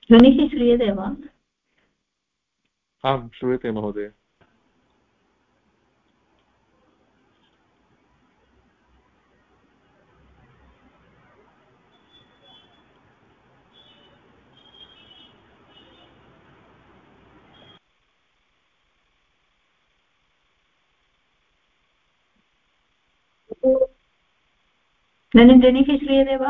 ध्वनिः श्रूयते वा? आं श्रूयते महोदय। इदानीं ध्वनिः श्रूयते वा?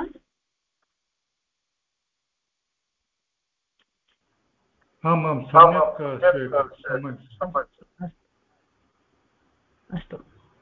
आम् आं सम्यक् श्रूयते, सम्यक्। अस्तु,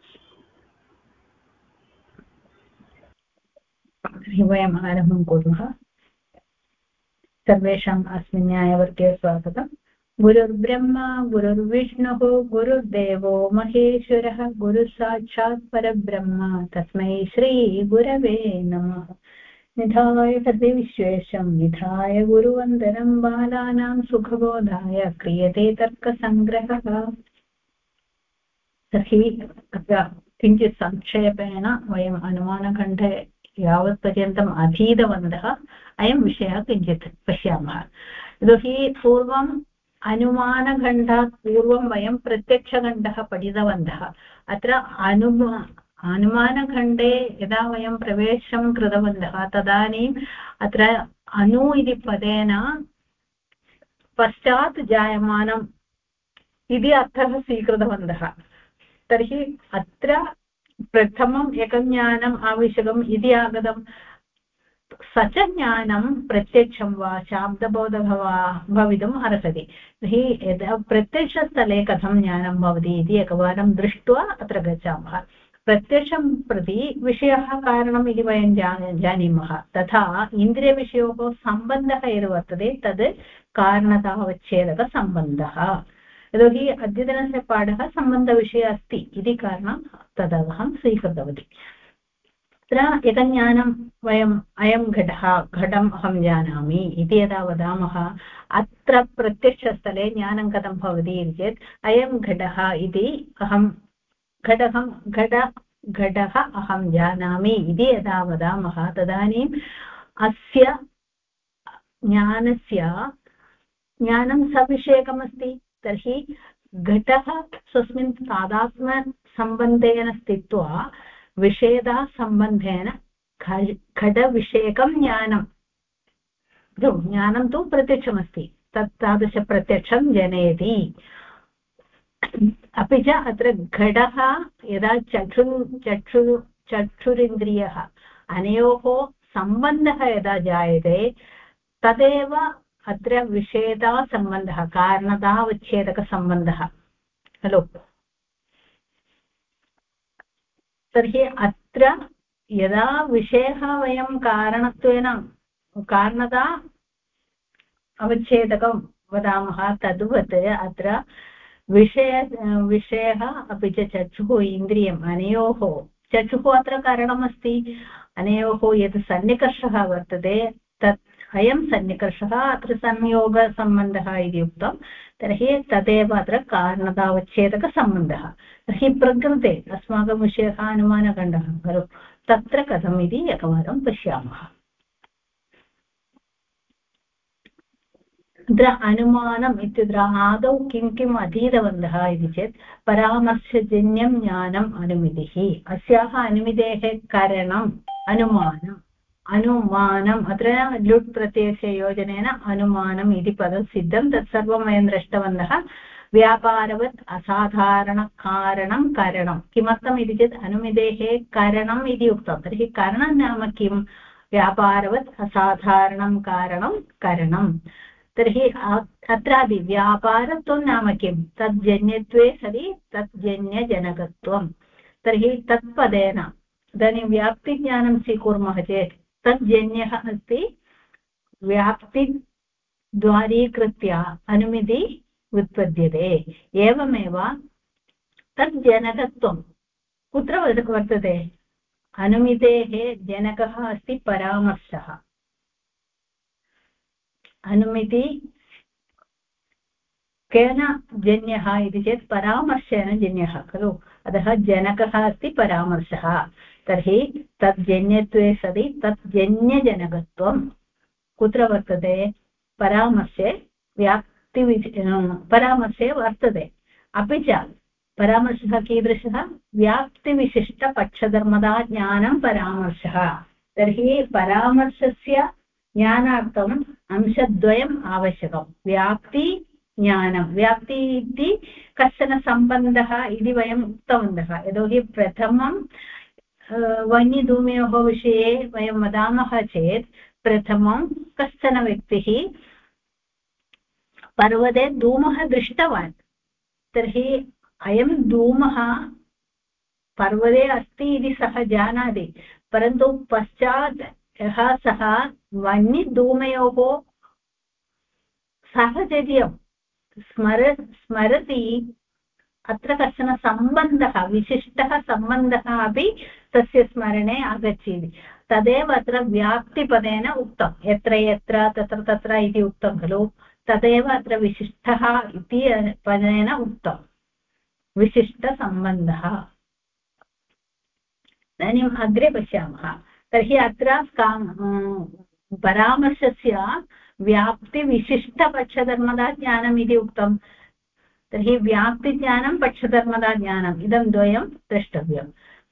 तर्हि वयम् आरम्भं कुर्मः। सर्वेषाम् अस्मिन् न्यायवर्गे स्वागतम्। गुरुर्ब्रह्मा गुरुर्विष्णुः गुरुर्देवो महेश्वरः गुरुसाक्षात् परब्रह्म तस्मै श्रीगुरवे नमः। निधाय सर्वविश्वेशं निधाय गुरुवन्दनं बालानां सुखबोधाय क्रियते तर्कसङ्ग्रहः। तर्हि अत्र किञ्चित् संक्षेपेण वयम् अनुमानखण्डे यावत्पर्यन्तम् अधीतवन्तः। अयं विषयः किञ्चित् पश्यामः। यतोहि पूर्वम् अनुमानखण्डात् पूर्वं वयं प्रत्यक्षखण्डः पठितवन्तः। अत्र अनुमानखण्डे यदा वयं प्रवेशं कृतवन्तः तदानीम् अत्र अनु इति पदेन पश्चात् जायमानम् इति अर्थः स्वीकृतवन्तः। तर्हि अत्र प्रथमम् एकं ज्ञानम् आवश्यकम् इति आगतं। स च ज्ञानं प्रत्यक्षं वा शाब्दबोधः वा भवितुम् अर्हति। तर्हि यदा प्रत्यक्षस्थले कथं ज्ञानं भवति इति एकवारं दृष्ट्वा अत्र गच्छामः। प्रत्यक्षं प्रति विषयः कारणम् इति वयं जानीमः। तथा इन्द्रियविषयोः सम्बन्धः यद् वर्तते तद् कारणतावच्छेदकसम्बन्धः। यतोहि अद्यतनस्य पाठः सम्बन्धविषयः अस्ति इति कारणं तदहं स्वीकृतवती। अत्र एकं ज्ञानं वयम् अयं घटम् अहं जानामि इति यदा वदामः अत्र प्रत्यक्षस्थले ज्ञानं कथं भवति इति चेत् अयं घटः इति अहं घटः अहं जानामि इति यदा वदामः तदानीम् अस्य ज्ञानं सविषयकमस्ति। तर्हि घटः स्वस्मिन् तादात्म्यसम्बन्धेन स्थित्वा विषयतासम्बन्धेन घटविषयकं ज्ञानं तु प्रत्यक्षमस्ति। तादृशप्रत्यक्षं जनयति। अपि च अत्र घटः यदा चक्षुरिन्द्रियः अनयोः सम्बन्धः यदा जायते तदेव अत्र विषयतासम्बन्धः कारणतावच्छेदकसम्बन्धः खलु। तर्हि अत्र यदा विषयः वयं कारणत्वेन कारणता अवच्छेदकं वदामः तद्वत् अत्र विषयः अपि च चक्षुः इन्द्रियम् अनयोः चक्षुः अत्र कारणमस्ति। अनयोः यत् सन्निकर्षः वर्तते तत् अयं सन्निकर्षः अत्र संयोगसम्बन्धः इति उक्तं। तर्हि तदेव अत्र कारणतावच्छेदकसम्बन्धः। तर्हि प्रकृते अस्माकं विषयः अनुमानखण्डः खलु। तत्र कथम् इति एकवारं पश्यामः। अत्र अनुमानम् इत्यत्र आदौ किम् अधीतवन्तः इति चेत् परामर्शजन्यं ज्ञानम् अनुमितिः। अस्याः अनुमितेः कारणम् अनुमानम् अत्र लुट् प्रत्ययस्य योजनेन अनुमानम् इति पदं सिद्धं। तत्सर्वं वयं दृष्टवन्तः। व्यापारवत् असाधारणकारणं कारणं किमर्थम् इति चेत् अनुमितेः कारणम् इति उक्तं। तर्हि कारणं नाम किं? व्यापारवत् असाधारणं कारणं कारणं। तर्हि अत्रापि व्यापारत्वं नाम किं? तज्जन्यत्वे सति तज्जन्यजनकत्वं। तर्हि तत्पदेन इदानीं व्याप्तिज्ञानं स्वीकुर्मः चेत् तज्जन्यः अस्ति। व्याप्तिद्वारीकृत्य अनुमिति उत्पद्यते। एवमेव तज्जनकत्वं कुत्र वर्तते? अनुमितेः जनकः अस्ति परामर्शः। अनुमिति केन जन्यः इति चेत् परामर्शेन जन्यः खलु। अतः जनकः अस्ति परामर्शः। तर्हि तज्जन्यत्वे सति तज्जन्यजनकत्वं कुत्र वर्तते? परामर्शे परामर्शे वर्तते अपि च परामर्शः कीदृशः व्याप्तिविशिष्टपक्षधर्मदा ज्ञानं परामर्शः तर्हि परामर्शस्य ज्ञानार्थम् अंशद्वयम् आवश्यकं व्याप्ति ज्ञानं व्याप्ति इति कश्चन सम्बन्धः इति वयम् उक्तवन्तः यतोहि प्रथमं वह्निधूमयोः विषये वयं वदामः चेत् प्रथमं कश्चन व्यक्तिः पर्वते धूमः दृष्टवान् तर्हि अयं धूमः पर्वते अस्ति इति सः जानाति परन्तु पश्चात् यः सः वह्निधूमयोः साहचर्यं स्मरति अत्र कश्चन सम्बन्धः विशिष्टः सम्बन्धः अपि तस्य स्मरणे आगच्छति तदेव अत्र व्याप्तिपदेन उक्तं यत्र यत्र तत्र तत्र इति उक्तं खलु तदेव अत्र विशिष्टः इति पदेन उक्तं विशिष्टसम्बन्धः इदानीम् अग्रे पश्यामः तर्हि अत्र परामर्शस्य व्याप्तिविशिष्टपक्षधर्मदा ज्ञानम् इति उक्तं तर्हि व्याप्तिज्ञानं पक्षधर्मदा ज्ञानम् इदं द्वयं द्रष्टव्यं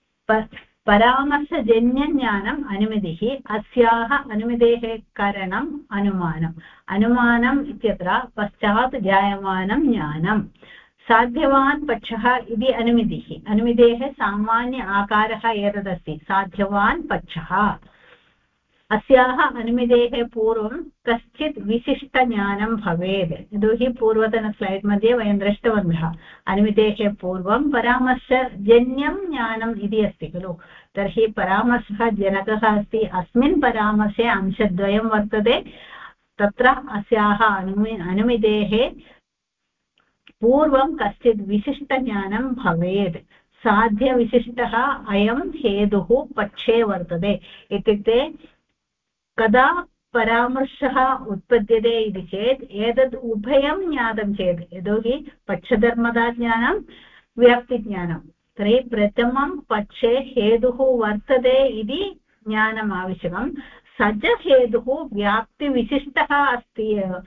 परामर्शजन्यज्ञानम् अनुमितिः अस्याः अनुमितेः कारणम् अनुमानम् इत्यत्र पश्चात् जायमानं ज्ञानं साध्यवान् पक्षः इति अनुमितेः सामान्य आकारः एतदस्ति साध्यवान् पक्षः अस्याः अनुमितेः पूर्वं कश्चित् विशिष्टज्ञानं भवेत् यतोहि पूर्वतन स्लैड् मध्ये वयं दृष्टवन्तः अनुमितेः पूर्वं परामर्शजन्यं ज्ञानम् इति अस्ति खलु तर्हि परामर्शः जनकः अस्ति अस्मिन् परामर्शे अंशद्वयं वर्तते तत्र अस्याः अनुमितेः पूर्वं कश्चित् विशिष्टज्ञानं भवेत् साध्यविशिष्टः अयं हेतुः पक्षे वर्तते इत्युक्ते कदा परामर्शः उत्पद्यते इति चेत् एतद् उभयं ज्ञातं चेत् यतोहि पक्षधर्मदा ज्ञानं व्याप्तिज्ञानं तर्हि प्रथमं पक्षे हेतुः वर्तते इति ज्ञानम् आवश्यकं स च हेतुः व्याप्तिविशिष्टः अस्ति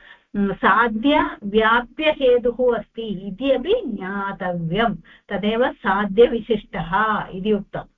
साध्यव्याप्यहेतुः अस्ति इति अपि ज्ञातव्यं तदेव साध्यविशिष्टः इति उक्तम्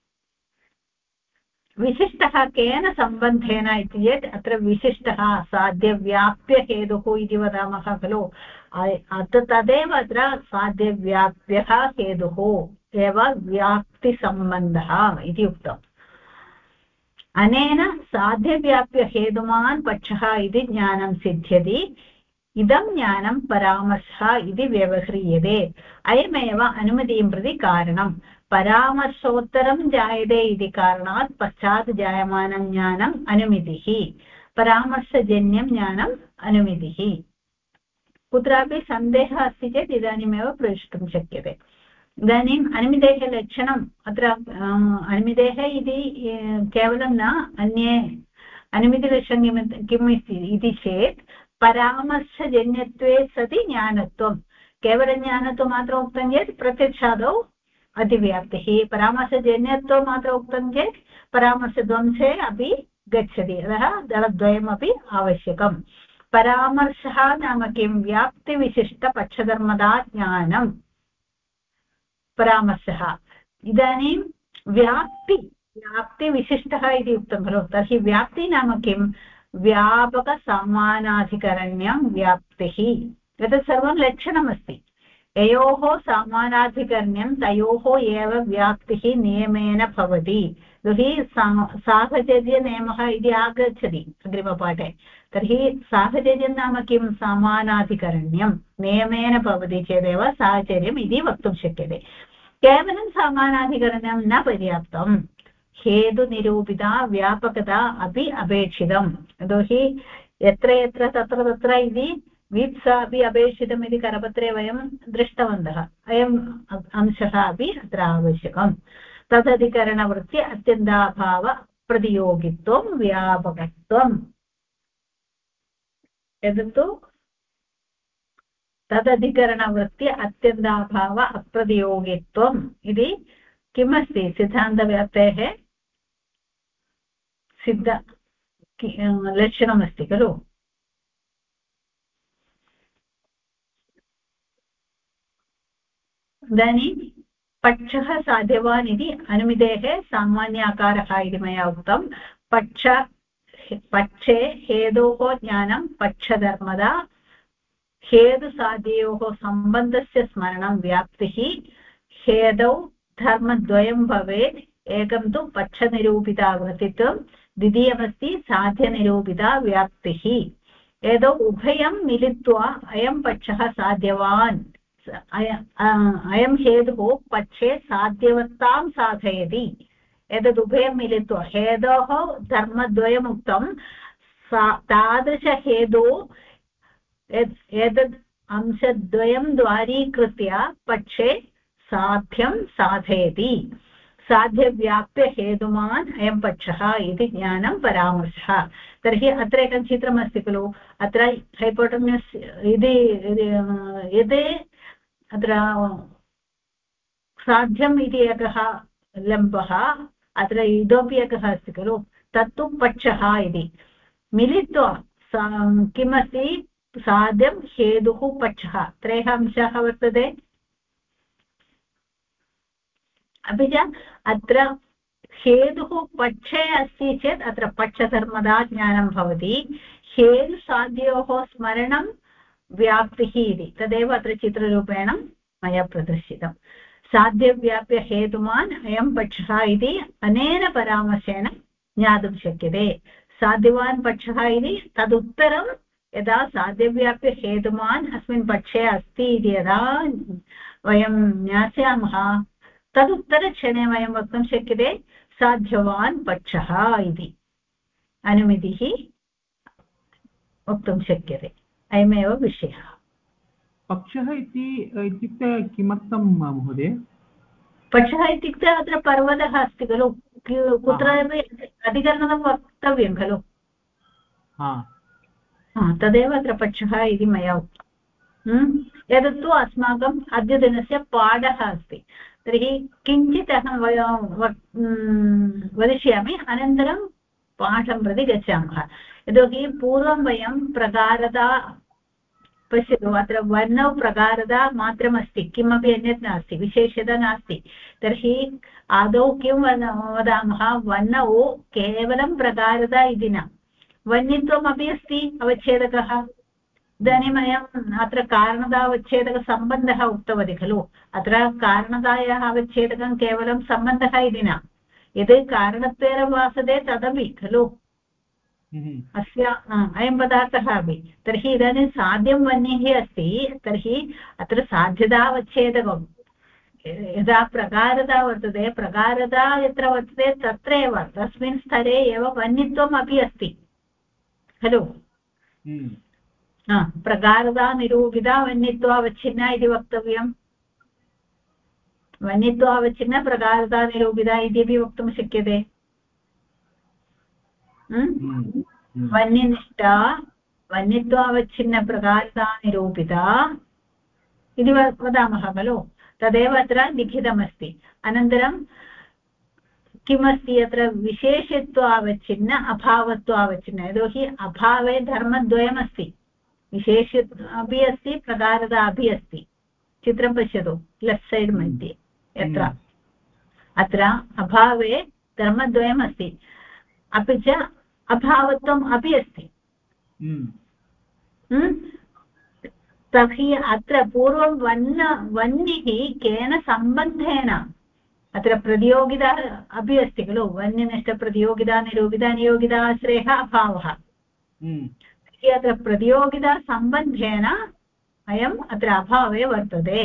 विशिष्टः केन सम्बन्धेन इति चेत् अत्र विशिष्टः साध्यव्याप्यहेतुः इति वदामः खलु तदेव अत्र साध्यव्याप्यः हेतुः एव व्याप्तिसम्बन्धः इति उक्तम् अनेन साध्यव्याप्यहेतुमान् पक्षः इति ज्ञानं सिद्ध्यति इदं ज्ञानं परामर्शः इति व्यवह्रियते अयमेव अनुमतिं प्रति कारणं परामर्शोत्तरं जायते इति कारणात् पश्चात् जायमानं ज्ञानम् अनुमितिः परामर्शजन्यं ज्ञानम् अनुमितिः कुत्रापि सन्देहः अस्ति चेत् इदानीमेव प्रष्टुं शक्यते इदानीम् अनुमितेः लक्षणम् अत्र अनुमितेः इति केवलं न अन्ये अनुमितिलक्षणं किम् इति चेत् परामर्शजन्यत्वे सति ज्ञानत्वं केवलज्ञानत्वमात्रम् उक्तं चेत् प्रत्यक्षादौ अतिव्याप्तिः परामर्शजन्यत्वं मात्र उक्तं चेत् परामर्शध्वंसे अपि गच्छति अतः दलद्वयमपि आवश्यकं परामर्शः नाम किं व्याप्तिविशिष्टपक्षधर्मदा ज्ञानं परामर्शः इदानीं व्याप्तिविशिष्टः इति उक्तं खलु तर्हि व्याप्ति नाम किं व्यापकसमानाधिकरण्यं व्याप्तिः एतत् सर्वं लक्षणमस्ति ययोः समानाधिकरण्यं तयोः एव व्याप्तिः नियमेन भवति तर्हि साहचर्यनियमः इति आगच्छति अग्रिमपाठे तर्हि साहचर्यं नाम किं समानाधिकरण्यं नियमेन भवति चेदेव साहचर्यम् इति वक्तुं शक्यते केवलं समानाधिकरण्यं न पर्याप्तं हेतुनिरूपिता व्यापकता अपि अपेक्षितं यतोहि यत्र यत्र तत्र तत्र इति वीप्सा अपि अपेक्षितम् इति करपत्रे वयं दृष्टवन्तः अयम् अंशः अपि अत्र आवश्यकं तदधिकरणवृत्ति अत्यन्ताभाव प्रतियोगित्वं व्यापकत्वम् एतत्तु तदधिकरणवृत्ति अत्यन्ताभाव अप्रतियोगित्वम् इति किमस्ति सिद्धान्तव्याप्तेः सिद्ध लक्षणमस्ति खलु इदानीं पक्षः साध्यवान् इति अनुमितेः सामान्याकारः इति मया उक्तं पक्षे हेतोः ज्ञानं पक्षधर्मदा हेतुसाध्ययोः सम्बन्धस्य स्मरणं व्याप्तिः हेतौ धर्मद्वयं भवेत् एकं तु पक्षनिरूपितावृत्तित्वं द्वितीयमस्ति साध्यनिरूपिता व्याप्तिः एतौ उभयं मिलित्वा अयं पक्षः साध्यवान् अयं हेतुः पक्षे साध्यवत्तां साधयति एतदुभयं मिलित्वा हेतोः धर्मद्वयम् उक्तं तादृशहेतुः एतद् अंशद्वयं द्वारीकृत्य पक्षे साध्यं साधयति साध्यव्याप्यहेतुमान् अयं पक्षः इति ज्ञानं परामर्शः तर्हि अत्र एकं चित्रमस्ति खलु अत्र हैपोटेन्यूस् इति यदि अत्र साध्यम् इति एकः लम्बः अत्र इतोपि एकः अस्ति खलु तत्तु पक्षः इति मिलित्वा किमस्ति साध्यं हेतुः पक्षः त्रयः अंशाः वर्तते अपि च अत्र हेतुः पक्षे अस्ति चेत् अत्र पक्षधर्मदा ज्ञानं भवति हेतुसाध्ययोः स्मरणं व्याप्तिः इति तदेव अत्र चित्ररूपेण मया प्रदर्शितं साध्यव्याप्य हेतुमान् अयं पक्षः इति अनेन परामर्शेन ज्ञातुं शक्यते साध्यवान् पक्षः इति तदुत्तरं यदा साध्यव्याप्य हेतुमान् अस्मिन् पक्षे अस्ति इति यदा वयं ज्ञास्यामः तदुत्तरक्षणे वयं वक्तुं शक्यते साध्यवान् पक्षः इति अनुमितिः वक्तुं शक्यते अयमेव विषयः पक्षः इत्युक्ते किमर्थं महोदय पक्षः इत्युक्ते अत्र पर्वतः अस्ति खलु कुत्रापि अधिकरणं वक्तव्यं खलु तदेव अत्र पक्षः इति मया उक्तम् एतत्तु अस्माकम् अद्यदिनस्य पाठः अस्ति तर्हि किञ्चित् अहं वदिष्यामि अनन्तरं पाठं प्रति गच्छामः यतोहि पूर्वं वयं प्रकारता पश्यतु अत्र वर्णौ प्रकारता मात्रमस्ति किमपि अन्यत् नास्ति विशेषता नास्ति तर्हि आदौ किं वदामः वर्णौ केवलं प्रकारता इति न वह्नित्वमपि अस्ति अवच्छेदकः इदानीम् अत्र कारणतावच्छेदकसम्बन्धः उक्तवती खलु अत्र कारणतायाः अवच्छेदकं केवलं सम्बन्धः इति न यद् कारणत्वेन भासते तदपि खलु अस्य अयं पदार्थः अपि तर्हि इदानीं साध्यं वह्निः अस्ति तर्हि अत्र साध्यतावच्छेदकं यदा प्रकारता वर्तते प्रकारता यत्र वर्तते तत्रैव तस्मिन् स्तरे एव वह्नित्वम् अपि अस्ति खलु प्रकारता निरूपिता वह्नित्वावच्छिन्ना इति वक्तव्यम् वह्नित्वावच्छिन्न प्रकारता निरूपिता इत्यपि वक्तुं शक्यते वह्निनिष्ठा वह्नित्वावच्छिन्न प्रकारता निरूपिता इति वदामः खलु तदेव अत्र लिखितमस्ति अनन्तरं किमस्ति अत्र विशेषत्वावच्छिन्न अभावत्वावच्छिन्न यतोहि अभावे धर्मद्वयमस्ति विशेष अपि अस्ति प्रकारता अपि अस्ति चित्रं पश्यतु लेफ्ट् सैड् मध्ये यत्र अत्र अभावे धर्मद्वयमस्ति अपि च अभावत्वम् अपि अस्ति तर्हि अत्र पूर्वं वह्निः केन सम्बन्धेन अत्र प्रतियोगिता अपि अस्ति खलु वह्निनिष्ठप्रतियोगिता निरूपिता नियोगिताश्रयः अभावः अत्र प्रतियोगितासम्बन्धेन अयम् अत्र अभावे वर्तते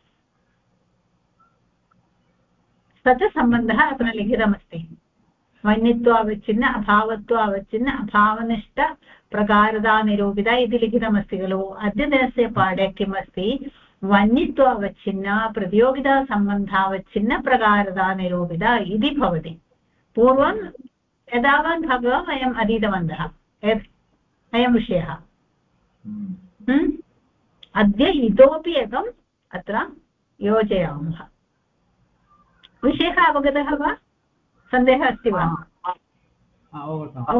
स च सम्बन्धः अत्र लिखितमस्ति वह्नित्वावच्छिन्न अभावत्वावच्छिन्न अभावनिष्ठ प्रकारता निरूपिता इति लिखितमस्ति खलु अद्यदिनस्य पाठे किमस्ति वह्नित्वावच्छिन्न प्रतियोगितासम्बन्धावच्छिन्न प्रकारता निरूपिता इति भवति पूर्वं एतावान् भागः वयम् अधीतवन्तः अयं विषयः अद्य इतोपि एकम् अत्र योजयामः विषयः अवगतः वा सन्देहः अस्ति वा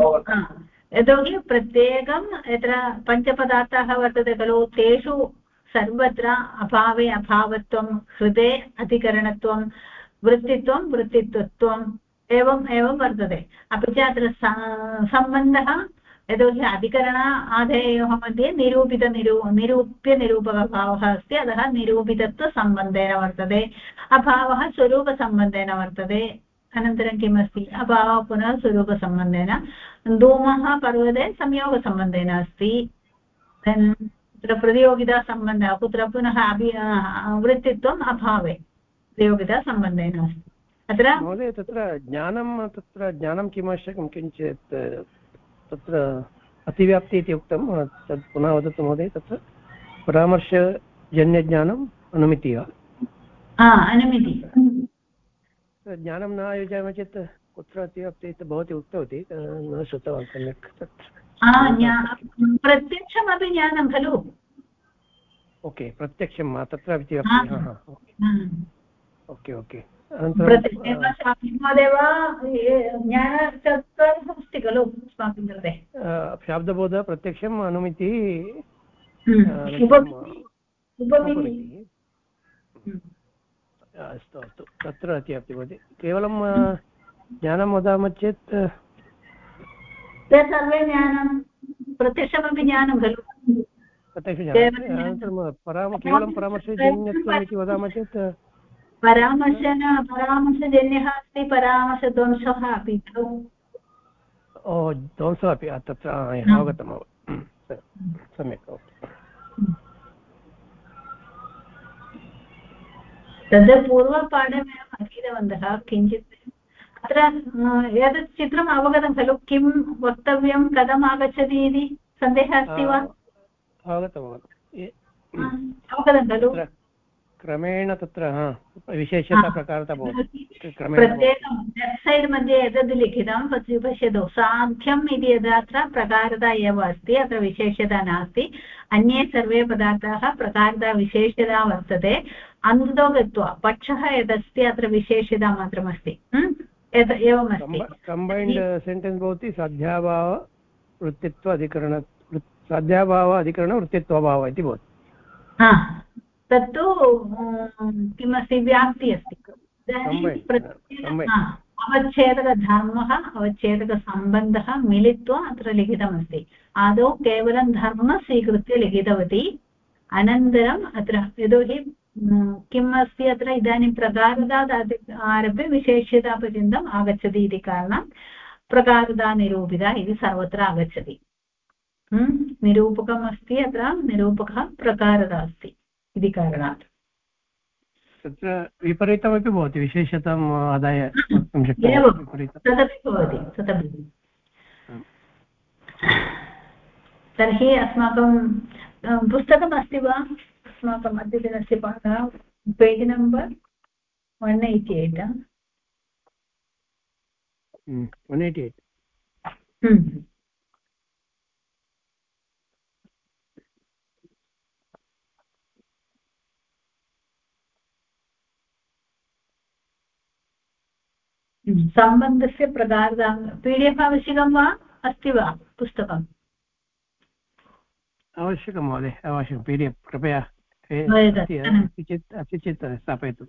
यतोहि प्रत्येकं यत्र पञ्चपदार्थाः वर्तते खलु तेषु सर्वत्र अभावे अभावत्वं हृदे अधिकरणत्वं वृत्तित्वं वृत्तित्वत्वम् एवम् एवं वर्तते अपि च अत्र सम्बन्धः यतोहि अधिकरण आधेयोः मध्ये निरूप्य निरूपकभावः अस्ति अतः निरूपितत्वसम्बन्धेन वर्तते अभावः स्वरूपसम्बन्धेन वर्तते अनन्तरं किमस्ति अभावः पुनः स्वरूपसम्बन्धेन धूमः पर्वते संयोगसम्बन्धेन अस्ति तत्र प्रतियोगितासम्बन्धः कुत्र पुनः वृत्तित्वम् अभावे प्रतियोगितासम्बन्धेन अस्ति अत्र महोदय तत्र ज्ञानं किम् आवश्यकं किञ्चित् तत्र अतिव्याप्ति इति उक्तं तत् पुनः वदतु महोदय तत्र परामर्शजन्यज्ञानम् अनुमितिः वा अनुमिति ज्ञानं न आयोजयामः चेत् कुत्र अतिव्याप्ति इति भवती उक्तवती न श्रुतवान् सम्यक् तत् प्रत्यक्षमपि ज्ञानं खलु ओके प्रत्यक्षं तत्र अतिव्याप्तिः ओके ओके महोदय ज्ञानचत्वारः अस्ति खलु अस्माकं कृते शाब्दबोधः प्रत्यक्षम् अनुमितिः अस्तु अस्तु तत्र अतिव्याप्ति भवति केवलं ज्ञानं वदामः चेत् ते सर्वे ज्ञानं प्रत्यक्षमपि ज्ञानं खलु अनन्तरं केवलं परामर्शजन्यत्वम् इति वदामः चेत् परामर्शजन्यः अस्ति परामर्शध्वंसः अपि खलु ध्वंसः अपि तत्र अवगतम् सम्यक् तद् पूर्वपाठे वयम् अधीतवन्तः किञ्चित् अत्र एतत् चित्रम् अवगतं खलु किं वक्तव्यं कथम् आगच्छति इति सन्देहः अस्ति वा अवगतं खलु क्रमेण तत्र विशेषता प्रकारता भवति प्रत्येकं वेब्सैट् मध्ये एतद् लिखितं पश्यतु साध्यम् इति यदत्र प्रकारता एव अस्ति अत्र विशेषता नास्ति अन्ये सर्वे पदार्थाः प्रकारता विशेषता वर्तते अन्ततो गत्वा पक्षः यदस्ति अत्र विशेषता मात्रमस्ति एवमस्ति कम्बैन्ड् सेण्टेन्स् भवति साध्याभाव वृत्तित्व अधिकरण साध्याभाव अधिकरण वृत्तित्वभाव इति भवति तत्तु किमस्ति व्याप्ति अस्ति अवच्छेदकधर्मः अवच्छेदकसम्बन्धः मिलित्वा अत्र लिखितमस्ति आदौ केवलं धर्मं स्वीकृत्य लिखितवती अनन्तरम् अत्र यतोहि किम् अस्ति अत्र इदानीं प्रकारतात् आरभ्य विशेष्यतापर्यन्तम् आगच्छति इति कारणात् प्रकारता निरूपिता इति सर्वत्र आगच्छति निरूपकम् अस्ति अत्र निरूपकः प्रकारता अस्ति इति कारणात् तत्र विपरीतमपि भवति विशेषताम् आदाय वक्तुं शक्यते तदपि भवति तर्हि अस्माकं पुस्तकम् अस्ति वा अस्माकम् अद्यतनस्य पाठः पेज् नम्बर् 188 188 सम्बन्धस्य प्रकारः PDF आवश्यकं वा अस्ति वा पुस्तकम् आवश्यकं महोदय आवश्यकं PDF कृपया अस्ति चेत् स्थापयतु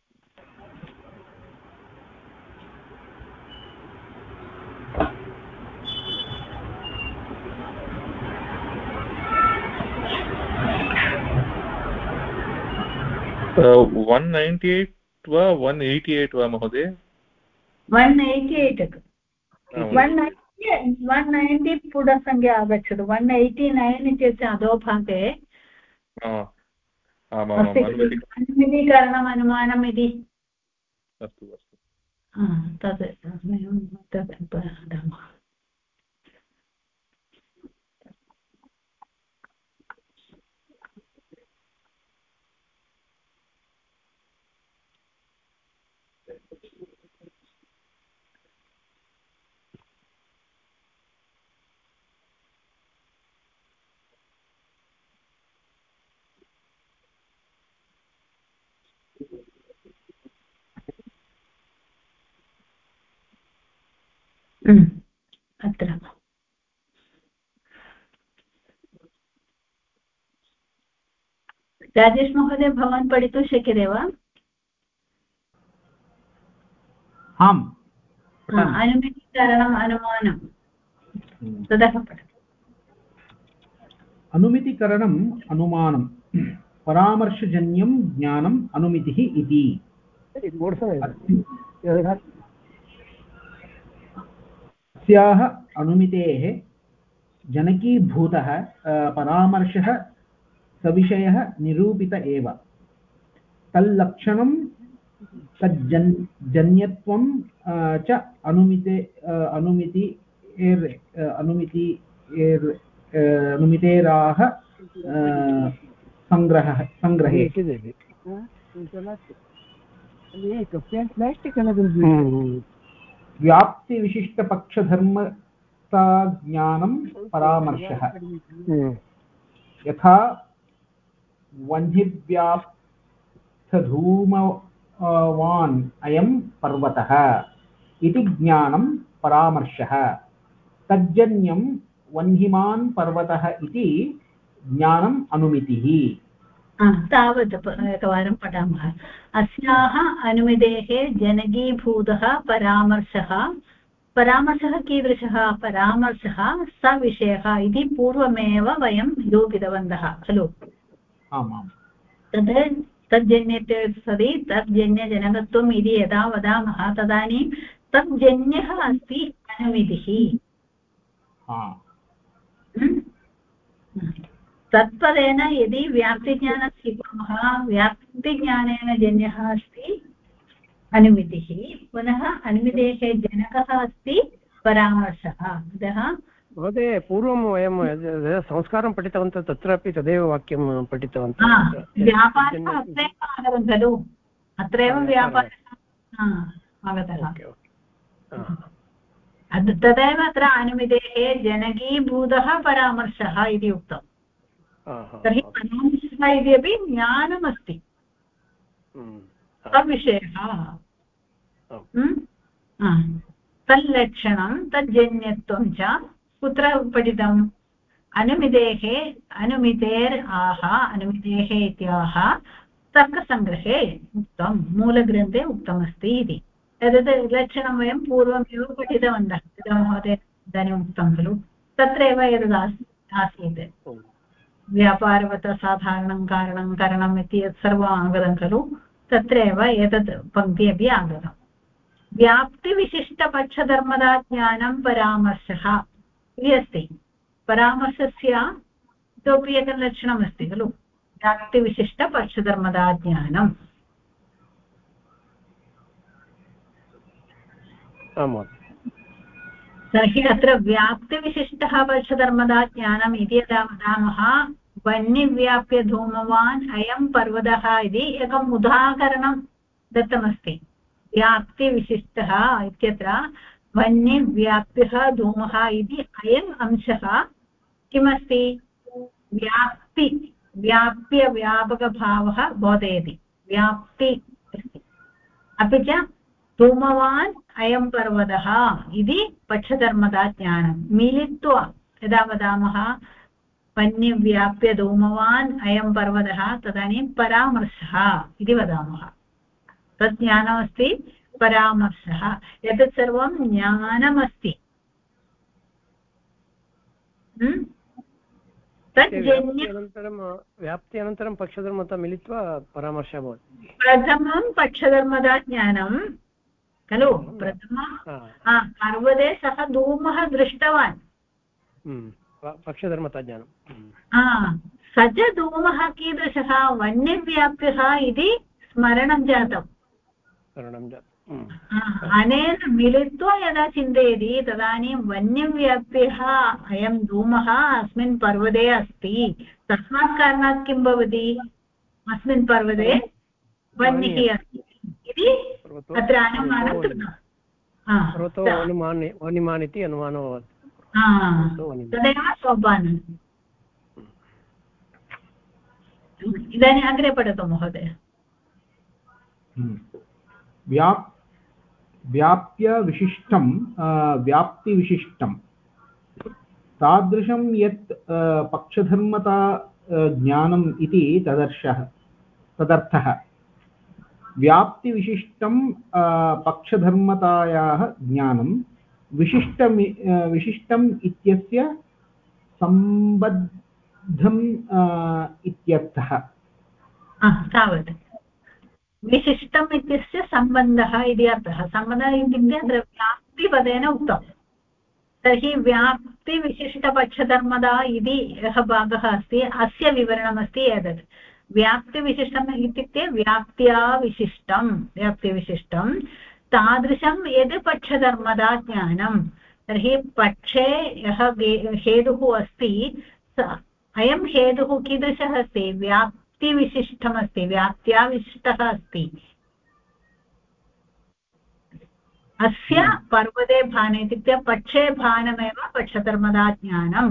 वन 98 वा 188 वा महोदय 188 190 पुटसङ्ख्या आगच्छतु 189 इत्यस्य अधोभागे अनुमितिकरणम् अनुमानम् इति अस्तु तद् वदामः अत्र राजेश महोदय भवान् पठितुं शक्यते वा? आम् अनुमितिकरणम् अनुमानं ततः पठतु। अनुमितिकरणम् अनुमानं परामर्शजन्यं ज्ञानम् अनुमितिः इति। अस्याः अनुमितेः जनकीभूतः परामर्शः सविषयः निरूपित एव। तल्लक्षणं तज्जन्यत्वं च अनुमितेराः संग्रहे व्याप्तिविशिष्टपक्षधर्मताज्ञानं परामर्शः यथा वह्निव्याप्तधूमवान् अयं पर्वतः इति ज्ञानं परामर्शः। तज्जन्यं वह्निमान् पर्वतः इति ज्ञानम् अनुमितिः। तावत् एकवारं पठामः। अस्याः अनुमितेः जनकीभूतः परामर्शः। परामर्शः कीदृशः? परामर्शः सविषयः इति पूर्वमेव वयं निरूपितवन्तः खलु। आमाम्। तज्जन्यत्वे सति तज्जन्यजनकत्वम् इति यदा वदामः तदानीं तज्जन्यः अस्ति अनुमितिः। तत्पदेन यदि व्याप्तिज्ञानं स्वीकुर्मः व्याप्तिज्ञानेन जन्यः अस्ति अनुमितिः। पुनः अनुमितेः जनकः अस्ति परामर्शः। अतः महोदय पूर्वं वयं संस्कारं पठितवन्तः तत्रापि तदेव वाक्यं पठितवन्तः। व्यापारः अत्रैव आगतं खलु। अत्रैव व्यापारः आगतः। तदेव अत्र अनुमितेः जनकीभूतः परामर्शः इति उक्तम्। तर्हि परामर्शः इति अपि ज्ञानमस्ति तद्विषयः। तल्लक्षणं तज्जन्यत्वं च कुत्र पठितम्? अनुमितेः अनुमितेः इत्याह तर्कसङ्ग्रहे उक्तं, मूलग्रन्थे उक्तमस्ति इति। एतत् लक्षणं वयं पूर्वमेव पठितवन्तः यदा महोदय इदानीम् उक्तं खलु। तत्रैव एतद् आसीत्। व्यापारवत् साधारणं कारणं करणम् इति यत् सर्वम् आगतं खलु तत्रैव एतत् पङ्क्ति अपि आगतम्। व्याप्तिविशिष्टपक्षधर्मदा ज्ञानं परामर्शः इति अस्ति। परामर्शस्य इतोपि एकं लक्षणमस्ति खलु, व्याप्तिविशिष्टपक्षधर्मदा ज्ञानम्। तर्हि अत्र व्याप्तिविशिष्टः पक्षधर्मदा ज्ञानम् इति यदा वदामः वह्निव्याप्य धूमवान् अयं पर्वतः इति एकम् उदाहरणं दत्तमस्ति। व्याप्तिविशिष्टः इत्यत्र वह्निव्याप्यः धूमः इति अयम् अंशः किमस्ति? व्याप्यव्यापकभावः बोधयति, व्याप्ति अस्ति। अपि च धूमवान् अयं पर्वतः इति पक्षधर्मदा ज्ञानं मिलित्वा यदा वदामः वह्निव्याप्य धूमवान् अयं पर्वतः तदानीं परामर्शः इति वदामः। तत् ज्ञानमस्ति परामर्शः। एतत् सर्वं ज्ञानमस्ति। व्याप्त्यनन्तरं पक्षधर्मता मिलित्वा परामर्शः भवति। प्रथमं पक्षधर्मदा ज्ञानं खलु। प्रथमं पर्वते सः धूमः दृष्टवान्, पक्षधर्मता ज्ञानं। स च धूमः कीदृशः? वह्निव्याप्यः इति स्मरणं जातम्। अनेन मिलित्वा यदा चिन्तयति तदानीं वह्निव्याप्यः अयं धूमः अस्मिन् पर्वते अस्ति। तस्मात् कारणात् किं भवति? अस्मिन् पर्वते वह्निः अस्ति इति अत्र अनुमानं कृतम्। इति अनुमानो भवति। तदेव सोपानम्। इदानीम् अग्रे पठतु महोदय। व्याप्यविशिष्टं व्याप्तिविशिष्टं तादृशं यत् पक्षधर्मता ज्ञानम् इति तदर्थः व्याप्तिविशिष्टं पक्षधर्मतायाः ज्ञानं विशिष्टम् इत्यस्य सम्बद्धम् इत्यर्थः तावत् विशिष्टम् इत्यस्य सम्बन्धः इति अर्थः सम्बन्धः इत्युक्ते अत्र व्याप्तिपदेन उक्तं तर्हि व्याप्तिविशिष्टपक्षधर्मदा इति यः भागः अस्ति अस्य विवरणमस्ति एतत् व्याप्तिविशिष्टम् इत्युक्ते व्याप्तिविशिष्टं तादृशं यद् पक्षधर्मदा ज्ञानं तर्हि पक्षे यः हेतुः अस्ति अयं हेतुः कीदृशः अस्ति व्याप्तिविशिष्टमस्ति व्याप्त्या विशिष्टः अस्ति अस्य पर्वते भाने इत्युक्ते पक्षे भानमेव पक्षधर्मदा ज्ञानं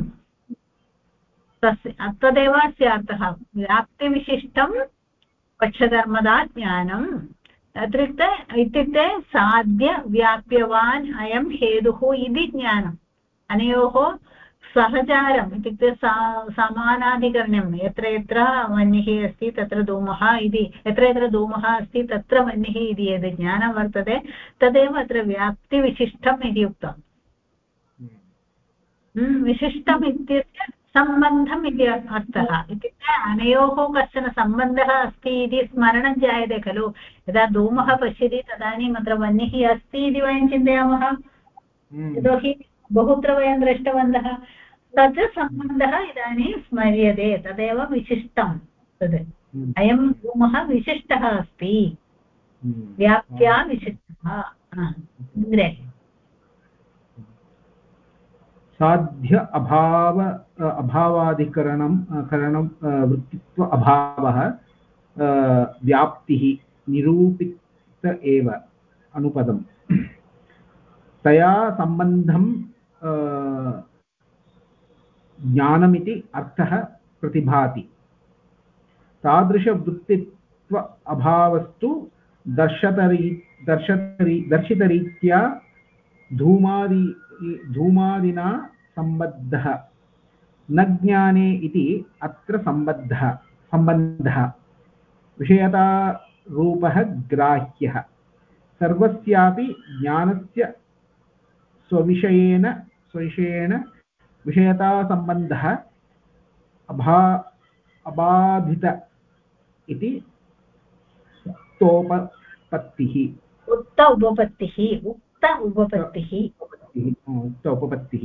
तदेव अस्य अर्थः व्याप्तिविशिष्टं पक्षधर्मदा ज्ञानं इत्युक्ते साध्यव्याप्यवान् अयं हेतुः इति ज्ञानम् अनयोः सहचारम् इत्युक्ते समानाधिकरण्यं यत्र यत्र वह्निः अस्ति तत्र धूमः इति यत्र यत्र धूमः अस्ति तत्र वह्निः इति यद् ज्ञानं वर्तते तदेव अत्र व्याप्तिविशिष्टम् इति उक्तम् विशिष्टम् इत्यस्य सम्बन्धम् इति अर्थः इत्युक्ते अनयोः कश्चन सम्बन्धः अस्ति इति स्मरणं जायते खलु यदा धूमः पश्यति तदानीम् अत्र वह्निः अस्ति इति वयं चिन्तयामः यतोहि बहुत्र वयं दृष्टवन्तः तत् सम्बन्धः इदानीं स्मर्यते तदेव विशिष्टं तद् अयं धूमः विशिष्टः अस्ति व्याप्त्या विशिष्टः साध्य अभावादिकरणं वृत्तित्व अभावः व्याप्तिः निरूपित एव अनुपदम् तया सम्बन्धं ज्ञानमिति अर्थः प्रतिभाति तादृशवृत्तित्व अभावस्तु दर्शितरीत्या धूमादिना सम्बद्धः न ज्ञाने इति अत्र सम्बन्धः विषयतारूपः ग्राह्यः सर्वस्यापि ज्ञानस्य स्वविषयेन विषयतासम्बन्धः अबाधित इति उक्त उपपत्तिः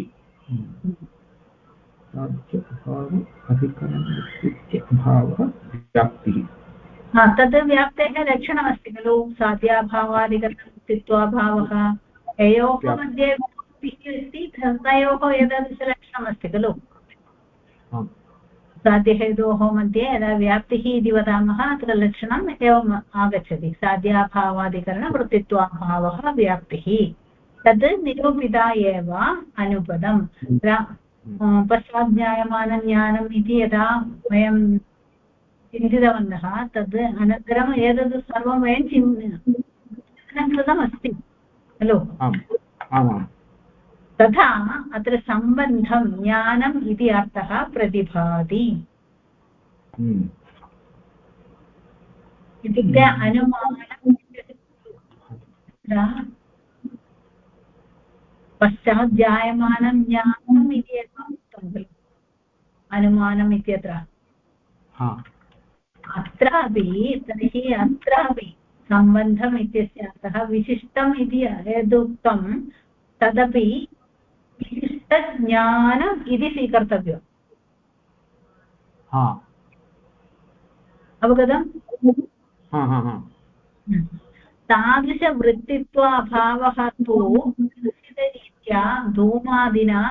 अधिकरणभावः व्याप्तिः तद् व्याप्तेः लक्षणमस्ति खलु साध्याभावादिकरणस्थित्वाभावः तयोः मध्ये अस्ति तयोः एतादृशलक्षणमस्ति खलु साध्यहेतोः मध्ये यदा व्याप्तिः इति वदामः अत्र लक्षणम् एवम् आगच्छति साध्याभावादिकरणवृत्तित्वाभावः व्याप्तिः तद् निरूपिता एव अनुपदम् पश्चात् ज्ञायमानं ज्ञानम् इति यदा वयं चिन्तितवन्तः तद् अनन्तरम् एतद् सर्वं वयं चिन्तनं कृतमस्ति खलु तथा अत्र सम्बन्धं ज्ञानम् इति अर्थः प्रतिभाति इत्युक्ते अनुमानं पश्चात् जायमानं ज्ञानम् इति उक्तं खलु अनुमानम् इत्यत्र अत्रापि तर्हि अत्रापि सम्बन्धम् इत्यस्य अर्थः विशिष्टम् इति यदुक्तं तदपि विशिष्टज्ञानम् इति स्वीकर्तव्यम् अवगतम् तादृशवृत्तित्वाभावः तु निश्चितरीत्या धूमादिना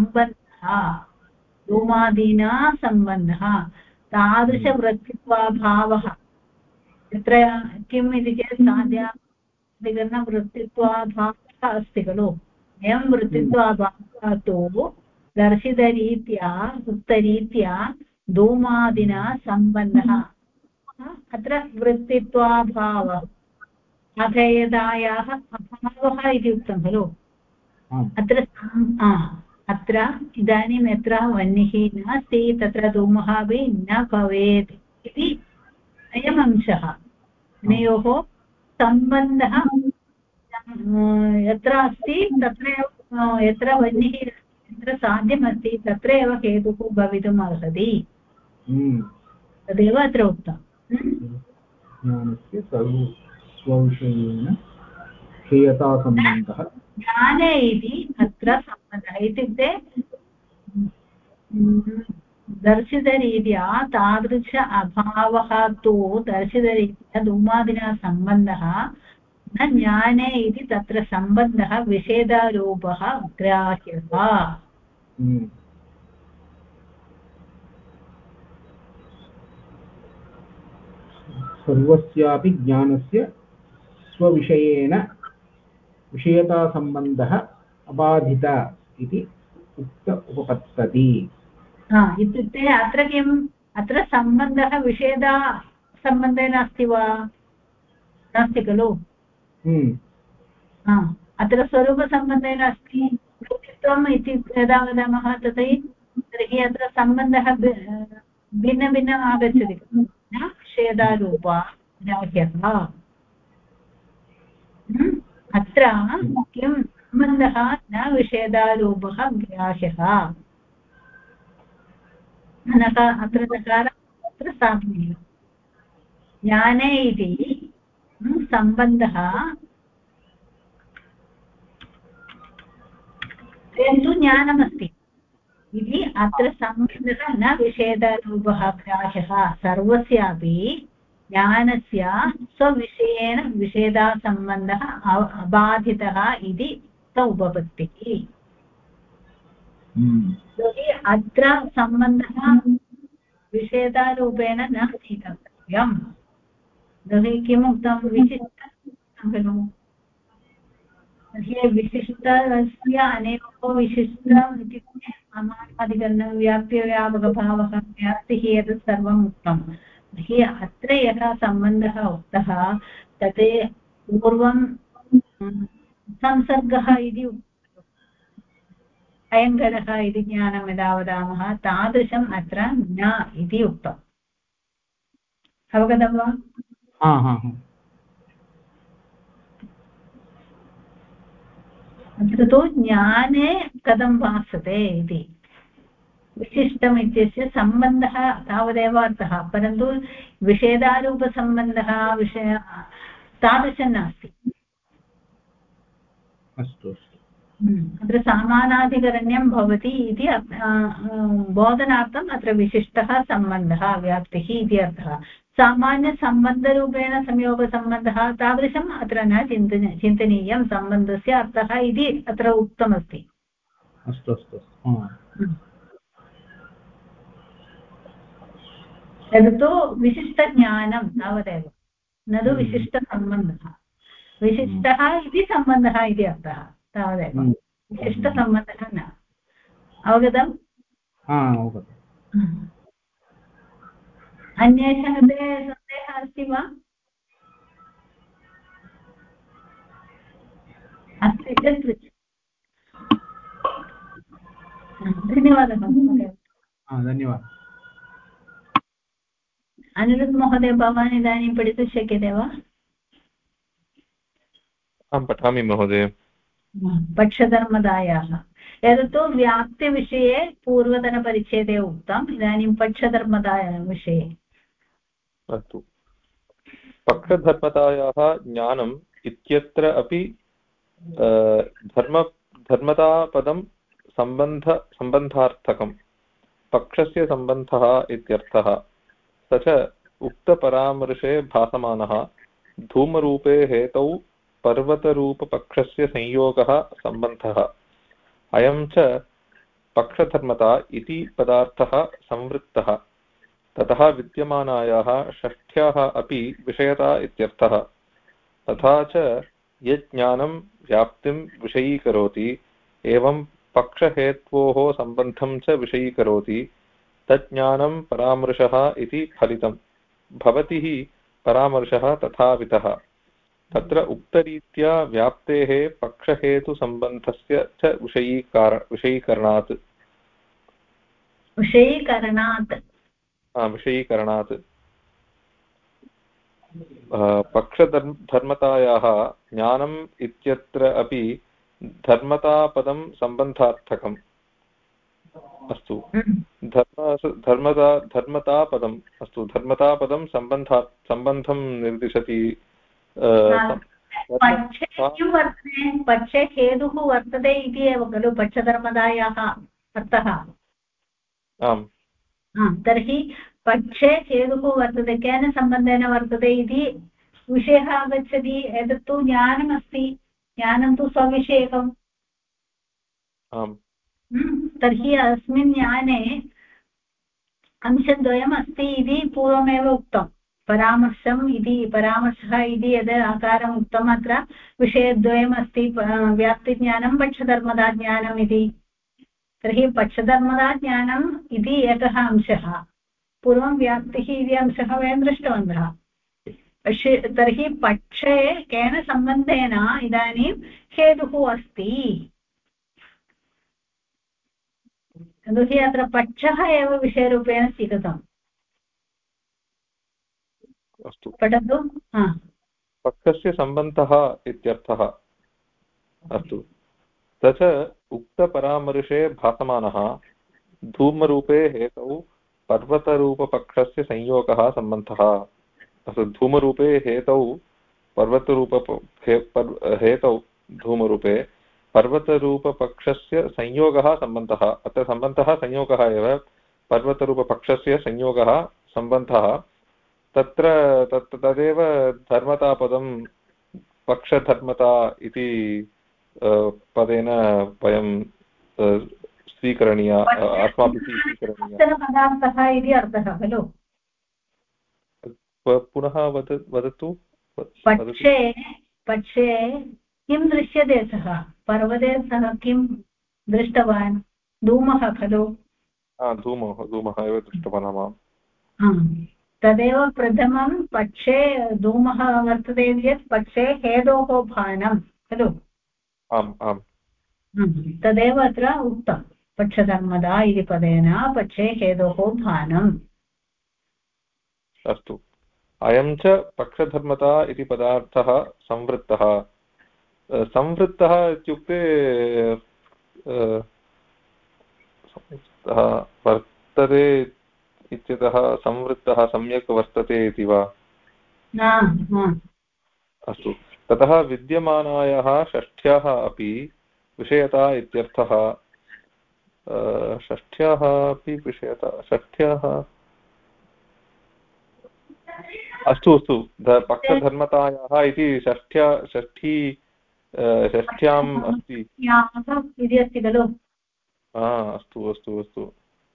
सम्बन्धः तादृशवृत्तित्वाभावः तत्र किम् इति चेत् साध्यादिकरणवृत्तित्वाभावः अस्ति खलु अयं वृत्तित्वाभावः तु दर्शितरीत्या उक्तरीत्या धूमादिना सम्बन्धः अत्र वृत्तित्वाभावः अधेयतायाः अभावः इति उक्तं खलु अत्र अत्र इदानीं यत्र वह्निः नास्ति तत्र धूमः अपि न भवेत् इति अयम् अंशः। अनयोः सम्बन्धः यत्र अस्ति तत्रैव, यत्र वह्निः यत्र साध्यमस्ति तत्र एव हेतुः भवितुम् अर्हति, तदेव अत्र उक्तम्। ज्ञानस्य स्वविषयेन हेयतासम्बन्धः। ज्ञाने इति अत्र सम्बन्धः इत्युक्ते दर्शितरीत्या तादृश अभावः तु दर्शितरीत्या धूमादिना सम्बन्धः न ज्ञाने इति तत्र सम्बन्धः विषेधारूपः ग्राह्यः। सर्वस्यापि ज्ञानस्य स्वविषयेन विषयतासम्बन्धः अबाधित इति उक्त उपपत्तति। इत्युक्ते अत्र किम्, अत्र सम्बन्धः विषेधसम्बन्धेन अस्ति वा? नास्ति खलु। अत्र स्वरूपसम्बन्धेन अस्ति। प्रतित्वम् इति यदा वदामः तर्हि अत्र सम्बन्धः भिन्नभिन्नम् आगच्छति, न विषेधारूपा ग्राह्यः। अत्र किं सम्बन्धः न विषेधारूपः ग्राह्यः। अत्र नकारः अत्र स्थापनीयः। ज्ञाने इति सम्बन्धः किन्तु ज्ञानमस्ति इति अत्र सम्बन्धः न विषेधरूपः ग्राह्यः। सर्वस्यापि ज्ञानस्य स्वविषयेन विषेधसम्बन्धः अबाधितः इति उपपत्तिः। तर्हि अत्र सम्बन्धः विषेधरूपेण न स्वीकर्तव्यम्। तर्हि किमुक्तं? विशिष्टं खलु। तर्हि विशिष्टस्य अनेको विशिष्टम् इत्युक्ते समानाधिकरणं व्याप्यव्यापकभावः व्याप्तिः एतत् सर्वम् उक्तं। तर्हि अत्र यः सम्बन्धः उक्तः तत् पूर्वं संसर्गः इति अयं घटः इति ज्ञानं यदा वदामः तादृशम् अत्र न इति उक्तम्। अवगतं वा? अत्र तु ज्ञाने कथं भासते इति विशिष्टम् इत्यस्य सम्बन्धः तावदेव अर्थः, परन्तु विषेधारूपसम्बन्धः तादृशं नास्ति। अस्तु अस्तु। अत्र समानाधिकरण्यं भवति इति बोधनार्थम् अत्र विशिष्टः सम्बन्धः व्याप्तिः इति अर्थः। सामान्यसम्बन्धरूपेण संयोगसम्बन्धः तादृशम् अत्र न चिन्तनीयं सम्बन्धस्य अर्थः इति अत्र उक्तमस्ति। अस्तु अस्तु। तत्तु विशिष्टज्ञानं तावदेव, न तु विशिष्टसम्बन्धः। विशिष्टः इति सम्बन्धः इति अर्थः तावदेव, विशिष्टसम्बन्धः न। अवगतम्? अन्येषां कृते सन्देहः अस्ति वा? अस्ति चेत् धन्यवादः महोदय। धन्यवादः। अनिरुद्ध महोदय, भवान् इदानीं पठितुं शक्यते वा? अहं पठामि महोदय। पक्षधर्मदायाः एतत्तु व्याप्तिविषये पूर्वतनपरिच्छेदे उक्तम्, इदानीं पक्षधर्मदायविषये। अस्तु। पक्षधर्मतायाः ज्ञानम् इत्यत्र अपि धर्मतापदं सम्बन्धार्थकम्। पक्षस्य सम्बन्धः इत्यर्थः। स च उक्तपरामर्शे भासमानः धूमरूपे हेतौ पर्वतरूपपक्षस्य संयोगः सम्बन्धः। अयं च पक्षधर्मता इति पदार्थः संवृत्तः। ततः विद्यमानायाः षष्ठ्याः अपि विषयता इत्यर्थः। तथा च यज्ञानं व्याप्तिं विषयीकरोति एवं पक्षहेत्वोः सम्बन्धं च विषयीकरोति तज्ज्ञानं परामर्शः इति फलितं। भवति हि परामर्शः तथाविधः। तत्र उक्तरीत्या व्याप्तेः पक्षहेतुसम्बन्धस्य च विषयीकरणात् विषयीकरणात् पक्षधर्मतायाः ज्ञानम् इत्यत्र अपि धर्मतापदं सम्बन्धार्थकम् अस्तु। धर्मतापदम् अस्तु, धर्मतापदं सम्बन्धं निर्दिशति। पक्षे किं वर्तते, पक्षे हेतुः वर्तते इति एव खलु पक्षधर्मतायाः अर्थः। आम्। तर्हि पक्षे हेतुः वर्तते, केन सम्बन्धेन वर्तते इति विषयः आगच्छति। एतत्तु ज्ञानमस्ति, ज्ञानं तु स्वविषयकम्। तर्हि अस्मिन् ज्ञाने अंशद्वयम् अस्ति इति पूर्वमेव उक्तं। परामर्शः इति यद् आकारम् उक्तम्, अत्र विषयद्वयम् अस्ति, व्याप्तिज्ञानं पक्षधर्मताज्ञानम् इति। तर्हि पक्षधर्मताज्ञानम् इति एकः अंशः, पूर्वं व्याप्तिः इति अंशः वयं दृष्टवन्तः। तर्हि पक्षे केन सम्बन्धेन इदानीं हेतुः अस्ति, यतोहि अत्र पक्षः एव विषयरूपेण स्वीकृतम्। अस्तु, पठतु। पक्षस्य सम्बन्धः इत्यर्थः। अस्तु, तच उक्तपरामर्शे भासमानः धूमरूपे हेतौ पर्वतरूपपक्षस्य संयोगः सम्बन्धः। अस्तु, धूमरूपे हेतौ हेतौ धूमरूपे पर्वतरूपपक्षस्य संयोगः सम्बन्धः। अत्र सम्बन्धः संयोगः एव, पर्वतरूपपक्षस्य संयोगः सम्बन्धः। तत्र तदेव धर्मतापदं पक्षधर्मता इति पदेन वयं स्वीकरणीया, अस्माभिः स्वीकरणीया। पदार्थः इति अर्थः खलु। पुनः वदतु। पक्षे किं दृश्यते? सः पर्वते सः किं दृष्टवान्? धूमः खलु। धूमः एव दृष्टवान्। तदेव प्रथमं पक्षे धूमः वर्तते चेत् पक्षे हेतोः भानं खलु। आम् आम्, तदेव अत्र उक्तं, पक्षधर्मता इति पदेन पक्षे हेतोः भानम्। अस्तु, अयं च पक्षधर्मता इति पदार्थः संवृत्तः। संवृत्तः इत्युक्ते वर्तते इत्यतः संवृत्तः सम्यक् वर्तते इति वा? अस्तु, ततः विद्यमानायाः षष्ठ्याः अपि विषयता इत्यर्थः। षष्ठ्याः अपि विषयता, षष्ठ्याः। अस्तु अस्तु, पक्षधर्मतायाः इति षष्ठ्याम् अस्ति इति अस्ति खलु। अस्तु अस्तु अस्तु,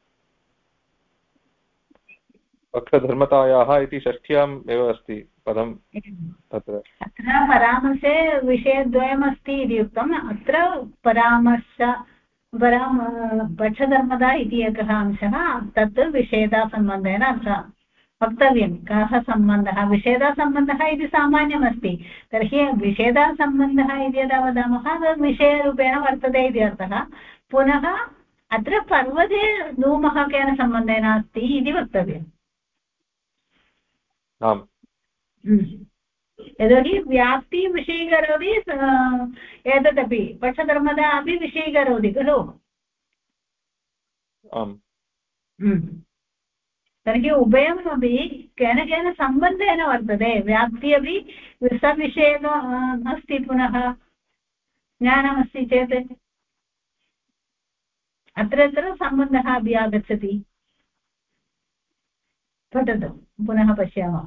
पक्षधर्मतायाः इति षष्ठ्याम् एव अस्ति पदं तत्र। अत्र परामर्शे विषयद्वयमस्ति इति उक्तम्। अत्र पक्षधर्मता इति एकः अंशः, तत् विषयतासम्बन्धेन अत्र वक्तव्यं। कः सम्बन्धः? विषयतासम्बन्धः इति सामान्यमस्ति। तर्हि विषयतासम्बन्धः इति यदा वदामः तद् विषयरूपेण वर्तते इति अर्थः। पुनः अत्र पर्वते धूमः केन सम्बन्धेन अस्ति इति वक्तव्यम्। आम्, यतोहि व्याप्तिं विषयीकरोति, एतदपि पक्षधर्मता अपि विषयीकरोति खलु। आम्, तर्हि उभयमपि केन केन सम्बन्धेन वर्तते। व्याप्ति अपि सविषयक अस्ति, पुनः ज्ञानमस्ति चेत् अत्र सम्बन्धः अपि आगच्छति। पठतु, पुनः पश्यामः।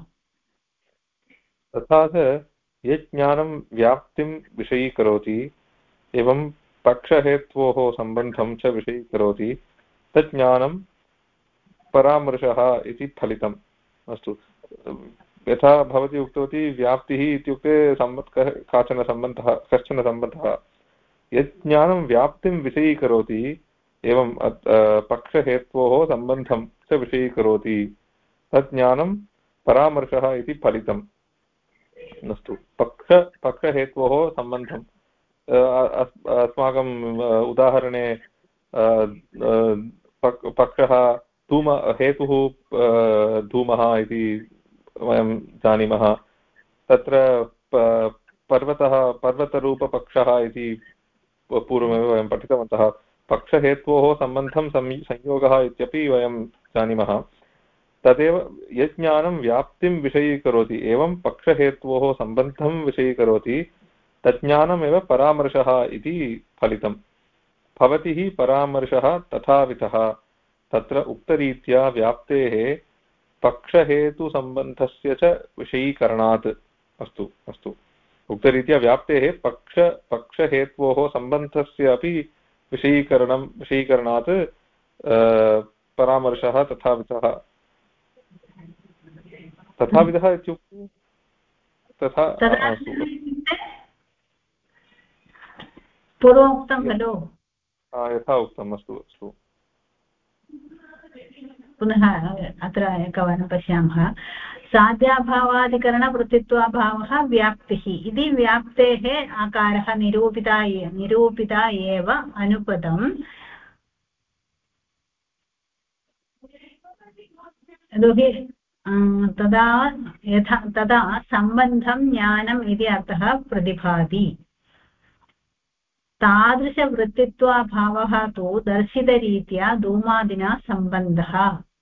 तथा च यत् ज्ञानं व्याप्तिं विषयीकरोति एवं पक्षहेत्वोः सम्बन्धं च विषयीकरोति, तत् ज्ञानं परामर्शः इति फलितम्। अस्तु, यथा भवती उक्तवती, व्याप्तिः इत्युक्ते कश्चन सम्बन्धः। यत् ज्ञानं व्याप्तिं विषयीकरोति एवं पक्षहेत्वोः सम्बन्धं च विषयीकरोति, तत् ज्ञानं परामर्शः इति फलितम्। अस्तु पक्षहेत्वोः सम्बन्धम् अस्माकं उदाहरणे पक्षः धूम हेतुः धूमः इति वयं जानीमः तत्र पर्वतरूपपक्षः इति पूर्वमेव वयं पठितवन्तः पक्षहेत्वोः सम्बन्धं संयोगः इत्यपि वयं जानीमः तदेव यज्ञानं व्याप्तिं विषयीकरोति एवं पक्षहेत्वोः सम्बन्धं विषयीकरोति तज्ज्ञानमेव परामर्शः इति फलितं भवति हि परामर्शः तथाविधः तत्र उक्तरीत्या व्याप्तेः पक्षहेतुसम्बन्धस्य च विषयीकरणात् अस्तु अस्तु उक्तरीत्या व्याप्तेः पक्षहेत्वोः सम्बन्धस्य अपि विषयीकरणात् परामर्शः तथाविधः इत्युक्ते तथा पूर्वोक्तं खलु यथा उक्तम् अस्तु अस्तु पुनः अत्र एकवारं पश्यामः साध्याभावादिकरणवृत्तित्वाभावः व्याप्तिः इति व्याप्तेः आकारः निरूपिता एव अनुपदम् यतोहि तदा सम्बन्धं ज्ञानम् इति अर्थः प्रतिभाति तादृशवृत्तित्वाभावः तु दर्शितरीत्या धूमादिना सम्बन्धः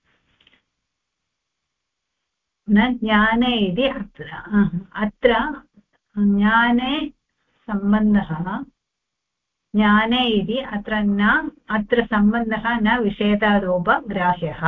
न ज्ञाने इति अत्र ज्ञाने सम्बन्धः ज्ञाने इति अत्र सम्बन्धः न विषयतारूपग्राह्यः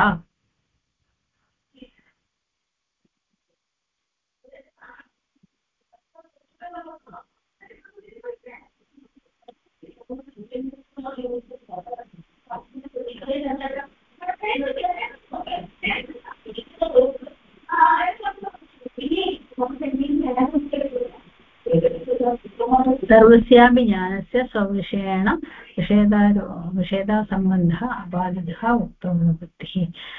सर्वस्यापि ज्ञानस्य स्वविषयेण विषयतासम्बन्धः अबाधितः उक्तवृत्तिः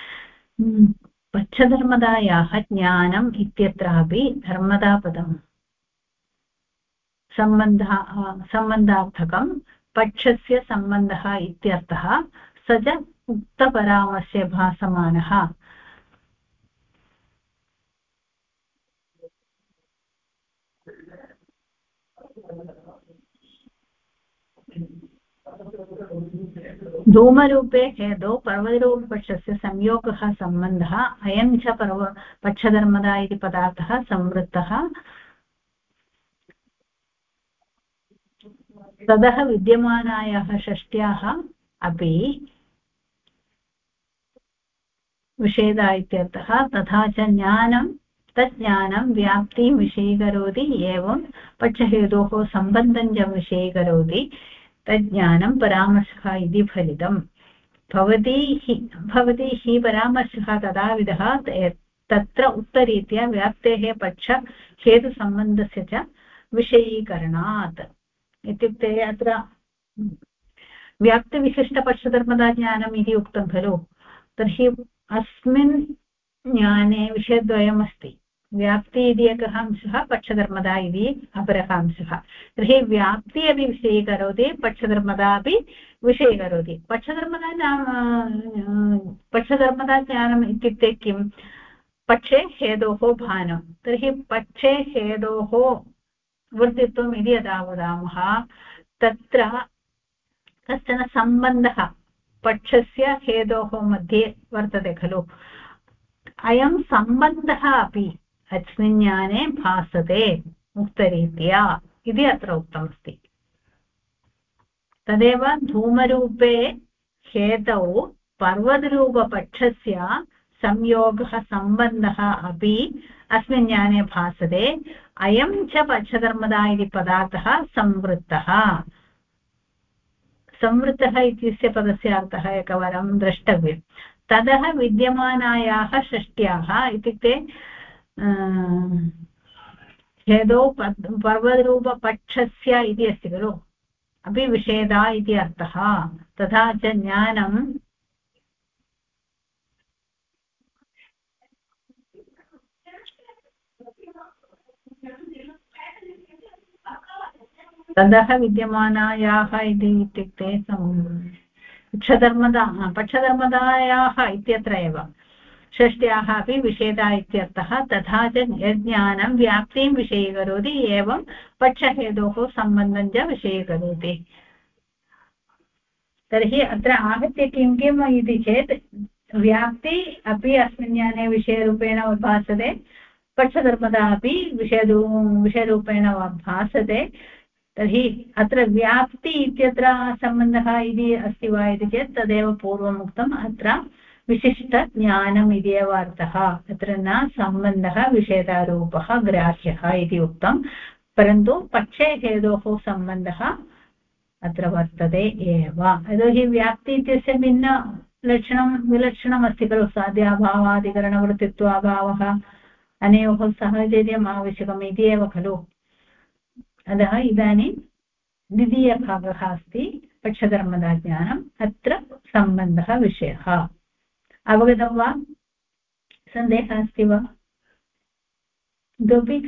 पच्छधर्मदायाः ज्ञानम् इत्यत्रापि धर्मदापदम् सम्बन्धार्थकं पक्षस्य सम्बन्धः इत्यर्थः स च उक्तपरामर्शे भासमानः धूमरूपे हेदौ पर्वतरूपपक्षस्य संयोगः सम्बन्धः अयं च पक्षधर्मदा इति पदार्थः संवृत्तः ततः विद्यमानायाः षष्ट्याः अपि विषेदा इत्यर्थः तथा च तज्ज्ञानं व्याप्तिं विषयीकरोति एवं पक्षहेतोः सम्बन्धं च विषयीकरोति तज्ज्ञानं परामर्शः इति फलितम् भवति हि परामर्शः तदाविधः तत्र उक्तरीत्या व्याप्तेः पक्षहेतुसम्बन्धस्य च विषयीकरणात् इत्युक्ते अत्र व्याप्तिविशिष्टपक्षधर्मदा ज्ञानम् इति उक्तं खलु तर्हि अस्मिन् ज्ञाने विषयद्वयमस्ति व्याप्ति इति एकः अंशः पक्षधर्मदा इति अपरः अंशः तर्हि व्याप्ति अपि विषयीकरोति पक्षधर्मदा अपि विषयीकरोति पक्षधर्मदा ज्ञानम् इत्युक्ते किं पक्षे हेतोः भानं तर्हि पक्षे हेतोः वृत्तित्वम् इति यदा वदामः तत्र कश्चन सम्बन्धः पक्षस्य हेतोः मध्ये वर्तते खलु अयं सम्बन्धः अपि अस्मिन् ज्ञाने भासते उक्तरीत्या इति अत्र उक्तमस्ति तदेव धूमरूपे हेतौ पर्वतरूपपक्षस्य संयोगः सम्बन्धः अपि अस्मिन् ज्ञाने भासते अयं च पक्षधर्मदा इति पदार्थः संवृत्तः इत्यस्य पदस्य अर्थः एकवारं द्रष्टव्यम् ततः विद्यमानायाः षष्ट्याः इत्युक्ते हेदौ पर्वतरूपपक्षस्य इति अस्ति खलु अपि विषेदा इति अर्थः तथा च ज्ञानं ततः विद्यमानायाः इति इत्युक्ते पक्षधर्मदायाः इत्यत्र एव षष्ट्याः अपि विषेदा इत्यर्थः तथा च ज्ञानं व्याप्तिं विषयीकरोति एवं पक्षहेतोः सम्बन्धं च विषयीकरोति तर्हि अत्र आहत्य किं किम् इति चेत् व्याप्ति अपि अस्मिन् ज्ञाने विषयरूपेण भासते पक्षधर्मदा अपि विषयरूपेण भासते तर्हि अत्र व्याप्ति इत्यत्र सम्बन्धः इति अस्ति वा इति चेत् तदेव पूर्वम् उक्तम् अत्र विशिष्टज्ञानम् इति एव अर्थः अत्र न सम्बन्धः विषयतारूपः ग्राह्यः इति उक्तं परन्तु पक्षे हेतोः सम्बन्धः अत्र वर्तते एव यतोहि व्याप्ति इत्यस्य विलक्षणमस्ति खलु साध्याभावादिकरणवृत्तित्वाभावः अनयोः साहचर्यम् आवश्यकम् इति एव खलु अतः इदानीं द्वितीयभागः अस्ति पक्षधर्मदाज्ञानम् अत्र सम्बन्धः विषयः अवगतं वा सन्देहः अस्ति वा इतोपि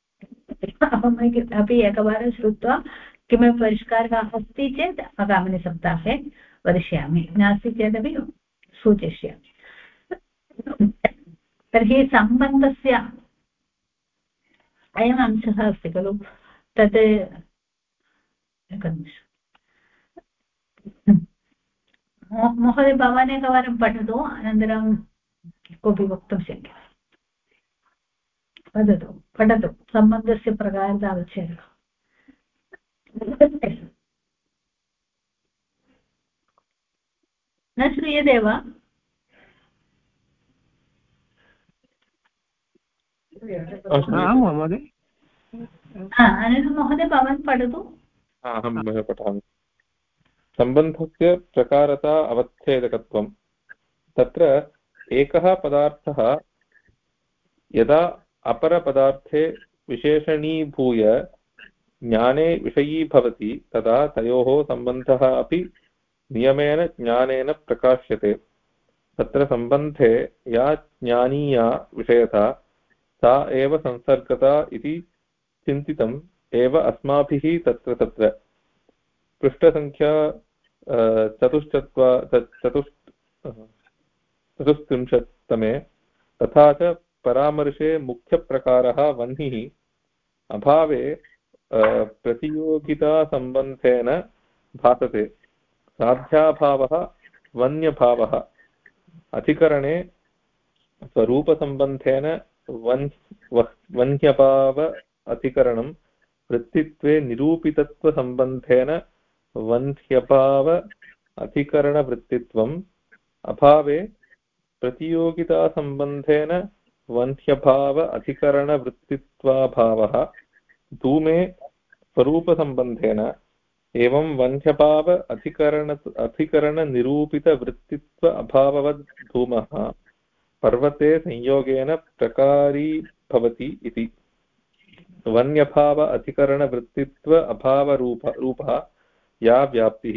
अहमपि एकवारं श्रुत्वा किमपि परिष्कारः अस्ति चेत् आगामिनि सप्ताहे वदिष्यामि नास्ति चेदपि सूचयिष्यामि तर्हि सम्बन्धस्य अयम् अंशः अस्ति खलु तत् महोदय भवान् एकवारं पठतु अनन्तरं कोऽपि वक्तुं शक्यते वदतु पठतु सम्बन्धस्य प्रकारः आवश्यकः न श्रूयते वा आं महोदय अनन्तरं महोदय भवान् पठतु अहं पठामि सम्बन्धस्य प्रकारता अवच्छेदकत्वं तत्र एकः पदार्थः यदा अपरपदार्थे विशेषणीभूय ज्ञाने विषयी भवति तदा तयोः सम्बन्धः अपि नियमेन ज्ञानेन प्रकाश्यते तत्र सम्बन्धे या ज्ञानीया विषयता सा एव संसर्गता इति चिन्तितम् एव अस्माभिः तत्र पृष्ठसङ्ख्या चतुस्त्रिंशत्तमे तथा च परामर्शे मुख्यप्रकारः वह्निः अभावे प्रतियोगितासम्बन्धेन भासते साध्याभावः वन्यभावः अधिकरणे स्वरूपसम्बन्धेन वन्यभाव अधिकरणं वृत्तित्वे निरूपितत्वसम्बन्धेन वन्यभाव अधिकरणवृत्तित्वम् अभावे प्रतियोगितासम्बन्धेन वन्यभाव अधिकरणवृत्तित्वाभावः धूमे स्वरूपसम्बन्धेन एवं वन्यभाव अधिकरणनिरूपितवृत्तित्व अभाववद् धूमः पर्वते संयोगेन प्रकारी भवति इति वन्यभाव अधिकरणवृत्तित्व अभावरूपः या व्याप्तिः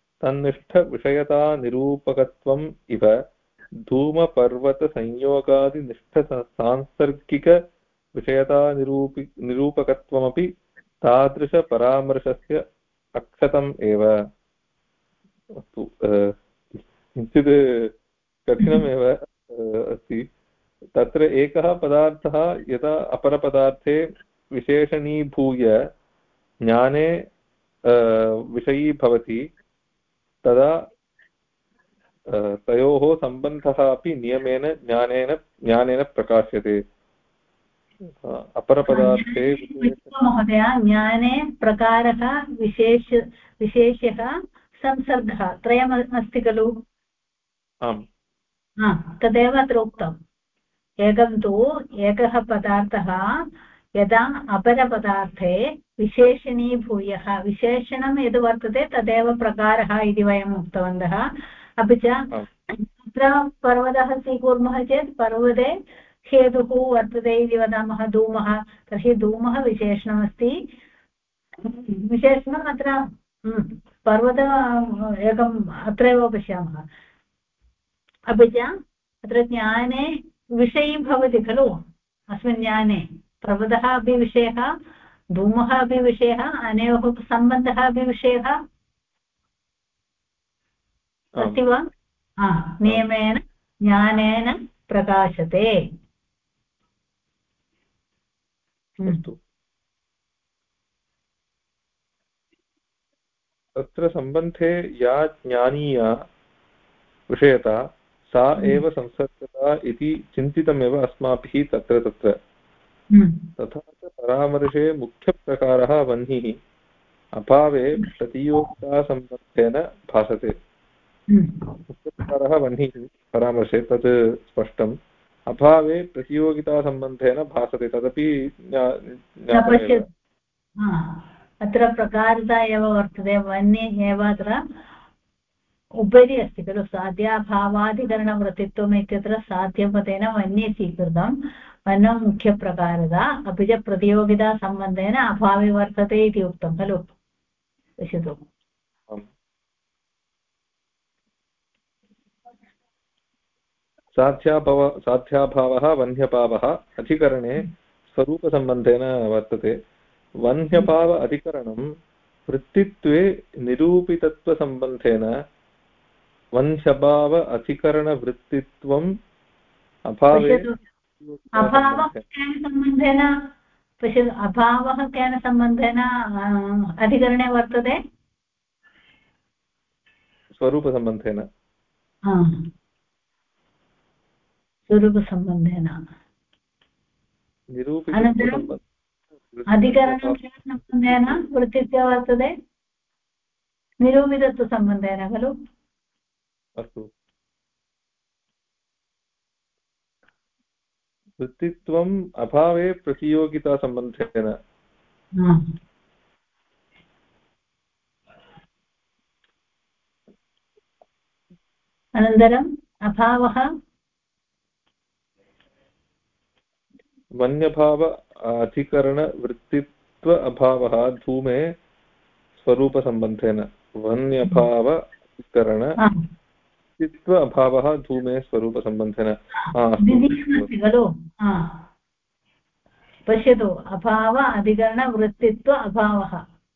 तन्निष्ठविषयतानिरूपकत्वम् इव धूमपर्वतसंयोगादिनिष्ठसांसर्गिकविषयतानिरूपकत्वमपि तादृशपरामर्शस्य अक्षतम् एव किञ्चित् कठिनमेव अस्ति तत्र एकः पदार्थः यदा अपरपदार्थे विशेषणीभूय ज्ञाने विषयी भवति तदा तयोः सम्बन्धः अपि नियमेन ज्ञानेन प्रकाश्यते अपरपदार्थे महोदय ज्ञाने प्रकारः विशेष्यः संसर्गः त्रयम् अस्ति खलु आम् तदेव अत्र उक्तम् एकं तु एकः पदार्थः यदा अपरपदार्थे विशेषणीभूयः विशेषणं यद् वर्तते तदेव प्रकारः इति वयम् उक्तवन्तः अपि च अत्र पर्वतः स्वीकुर्मः चेत् पर्वते हेतुः वर्तते इति वदामः धूमः तर्हि धूमः विशेषणमस्ति विशेषणम् अत्र पर्वत एकम् अत्रैव पश्यामः अपि च अत्र ज्ञाने विषयी भवति खलु अस्मिन् ज्ञाने पर्वतः अपि विषयः धूमः अपि विषयः अनयोः सम्बन्धः अपि विषयः अस्ति वा नियमेन ज्ञानेन प्रकाशते अस्तु तत्र सम्बन्धे या ज्ञानीया विषयता सा एव संसर्गता इति चिन्तितमेव अस्माभिः तत्र तथा च परामर्शे मुख्यप्रकारः वह्निः अभावे प्रतियोगितासम्बन्धेन भासते मुख्यप्रकारः वह्निः परामर्शे तत् स्पष्टम् अभावे प्रतियोगितासम्बन्धेन भासते तदपि ज्ञातमेव अत्र प्रकारता एव वर्तते वह्निः एव अत्र उपरि अस्ति खलु साध्याभावादिकरणवृत्तित्वम् इत्यत्र साध्यपदेन वह्निः स्वीकृतं वह्नौ मुख्यप्रकारता अपि च प्रतियोगितासम्बन्धेन अभावे वर्तते इति उक्तं खलु पश्यतु साध्याभावः वह्न्यभावः अधिकरणे स्वरूपसम्बन्धेन वर्तते वह्न्यभाव अधिकरणं वृत्तित्वे निरूपितत्वसम्बन्धेन वह्न्यभाव अधिकरणवृत्तित्वम् अभावे अभावः केन सम्बन्धेन पश्यतु अभावः केन सम्बन्धेन अधिकरणे वर्तते स्वरूपसम्बन्धेन स्वरूपसम्बन्धेन अधिकरणं केन सम्बन्धेन वृत्तित्वे वर्तते निरूपितत्वसम्बन्धेन खलु अस्तु वृत्तित्वम् अभावे प्रतियोगितासम्बन्धेन अनन्तरम् अभावः वन्यभाव अधिकरणवृत्तित्व अभावः धूमे स्वरूपसम्बन्धेन वन्यभाव अधिकरणवृत्तित्व अभावः धूमे स्वरूपसम्बन्धेन अस्ति खलु पश्यतु अभाव अधिकरणवृत्तित्व अभावः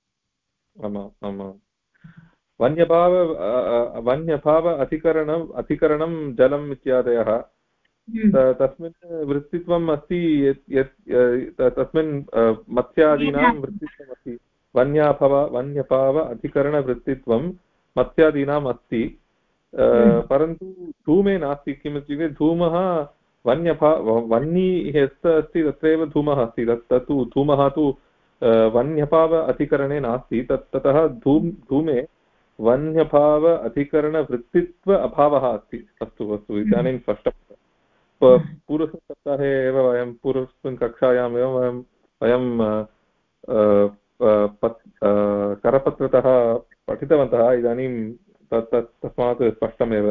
वन्यभाव अधिकरणं जलम् इत्यादयः तस्मिन् वृत्तित्वम् अस्ति तस्मिन् मत्स्यादीनां वृत्तित्वम् अस्ति वन्यभाव अधिकरणवृत्तित्वं मत्स्यादीनाम् अस्ति परन्तु धूमे नास्ति किमित्युक्ते धूमः वह्निः यत् अस्ति तत्रैव धूमः अस्ति तत्तु धूमः तु वन्यभाव अधिकरणे नास्ति ततः धूमे वन्यभाव अधिकरणवृत्तित्व अभावः अस्ति अस्तु इदानीं स्पष्टं पूर्वस्मिन् सप्ताहे एव वयं पूर्वस्मिन् कक्षायाम् एव वयं करपत्रतः पठितवन्तः इदानीं तस्मात् स्पष्टमेव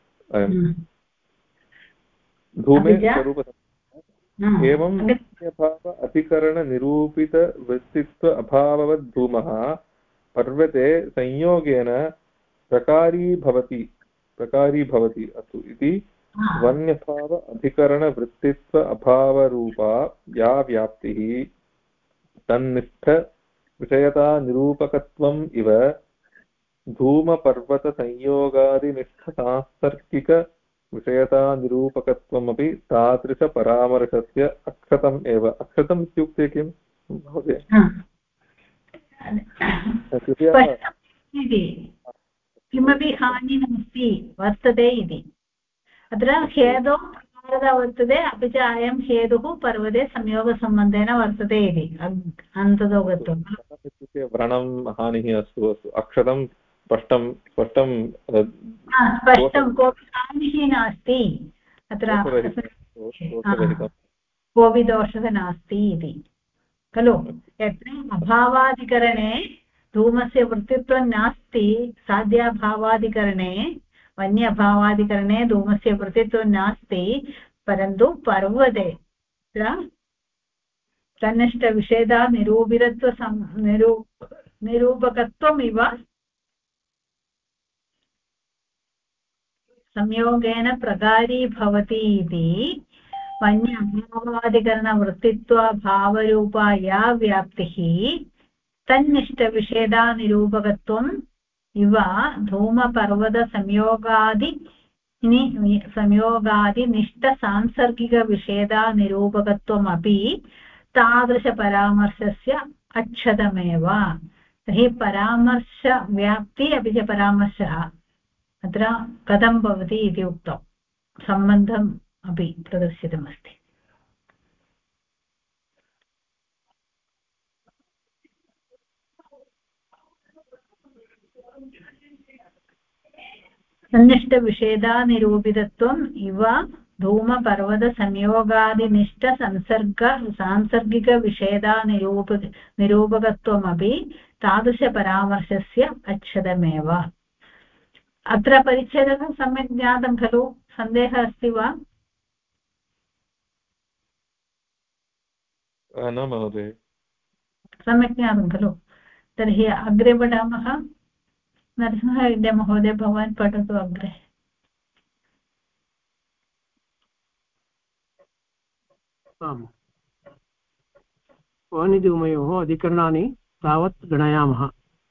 धूमे स्वरूपसम्बन्धः एवं वन्यभाव अधिकरणनिरूपितवृत्तित्व अभाववद्धूमः पर्वते संयोगेन प्रकारी भवति अस्तु इति वन्यभाव अधिकरणवृत्तित्व अभावरूपा या व्याप्तिः तन्निष्ठ विषयतानिरूपकत्वम् इव धूमपर्वतसंयोगादिनिष्ठसांसर्गिकविषयतानिरूपकत्वमपि तादृशपरामर्शस्य अक्षतम् एव अक्षतम् इत्युक्ते किं महोदय किमपि हानि नास्ति वर्तते इति अत्र हेतोः प्रकारता वर्तते अपि च अयं हेतुः पर्वते संयोगसम्बन्धेन वर्तते इति अन्ततो गत्वा इत्युक्ते व्रणं हानिः अस्तु अक्षतं स्पष्टं कोऽपि हानिः नास्ति अत्र कोऽपि दोषः नास्ति इति खलु यत्र अभावादिकरणे धूमस्य वृत्तित्वं नास्ति साध्याभावादिकरणे वन्यभावादिकरणे धूमस्य वृत्तित्वं नास्ति परन्तु पर्वते तन्निष्ठविषयता निरूपकत्वमिव संयोगेन प्रकारी भवति इति वन्यभावादिकरणवृत्तित्वभावरूपा या व्याप्तिः तन्निष्ठविषेधानिरूपकत्वम् इव संयोगादिनिष्ठसांसर्गिकविषेधानिरूपकत्वमपि तादृशपरामर्शस्य अच्छदमेव तर्हि परामर्शव्याप्ति अपि च परामर्शः अत्र कथं भवति इति उक्तं सम्बन्धम् अपि प्रदर्शितमस्ति सन्निष्ठविषेधानिरूपितत्वम् इव धूमपर्वतसंयोगादिनिष्ठसंसर्गसांसर्गिकविषेधानिरूपकत्वमपि तादृशपरामर्शस्य अच्छदमेव अत्र परिच्छेदः सम्यक् ज्ञातं खलु सन्देहः अस्ति वा न महोदय सम्यक् ज्ञातं खलु तर्हि अग्रे पठामः नरसिंहहेड्डे महोदय भवान् पठतु अग्रे आम् वानिधूमयोः अधिकरणानि तावत् गणयामः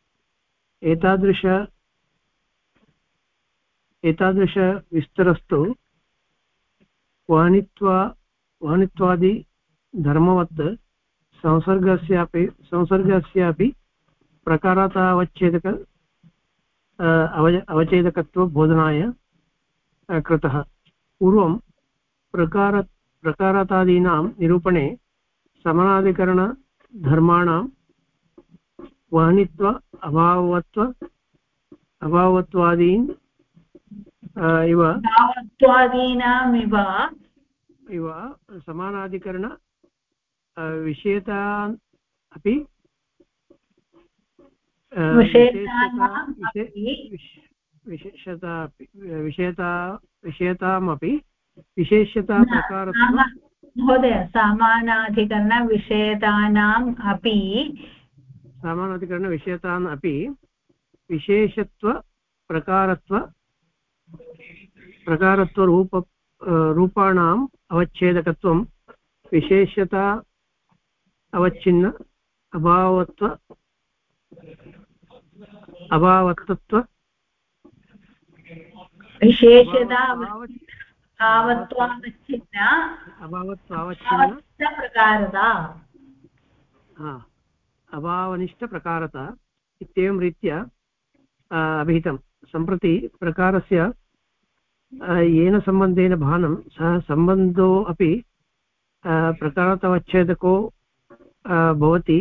एतादृशविस्तरस्तु वानित्वादिधर्मवत् संसर्गस्यापि प्रकारातावच्छेदक अवच्छेदकत्वबोधनाय कृतः पूर्वं प्रकारतादीनां निरूपणे समानाधिकरणधर्माणां वहनित्व अभावत्वादीन् इव समानाधिकरण विषयतान् अपि विषयतामपि विशेषता प्रकारत्व महोदय समानाधिकरणविषयतानाम् अपि विशेषत्व रूपाणाम् अवच्छेदकत्वं विशेषता अवच्छिन्न अभावत्व विशेषता अभावनिष्ठप्रकारता इत्येवं रीत्या अभिहितं सम्प्रति प्रकारस्य येन सम्बन्धेन भानं सः सम्बन्धो अपि प्रकारतावच्छेदको भवति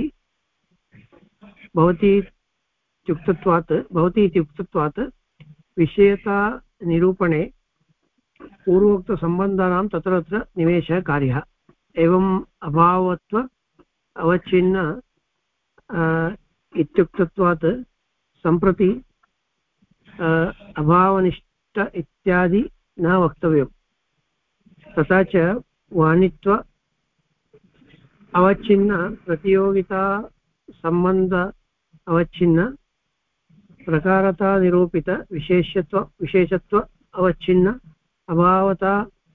इति उक्तत्वात् विषयता निरूपणे पूर्वोक्तसम्बन्धानां तत्र निवेशः कार्यः एवम् अभावत्व अवच्छिन्न इत्युक्तत्वात् सम्प्रति अभावनिष्ठ इत्यादि न वक्तव्यम् तथा च वानित्व अवच्छिन्न प्रतियोगिता सम्बन्ध अवच्छिन्न प्रकारता निरूपित विशेषत्व अवच्छिन्न अभावता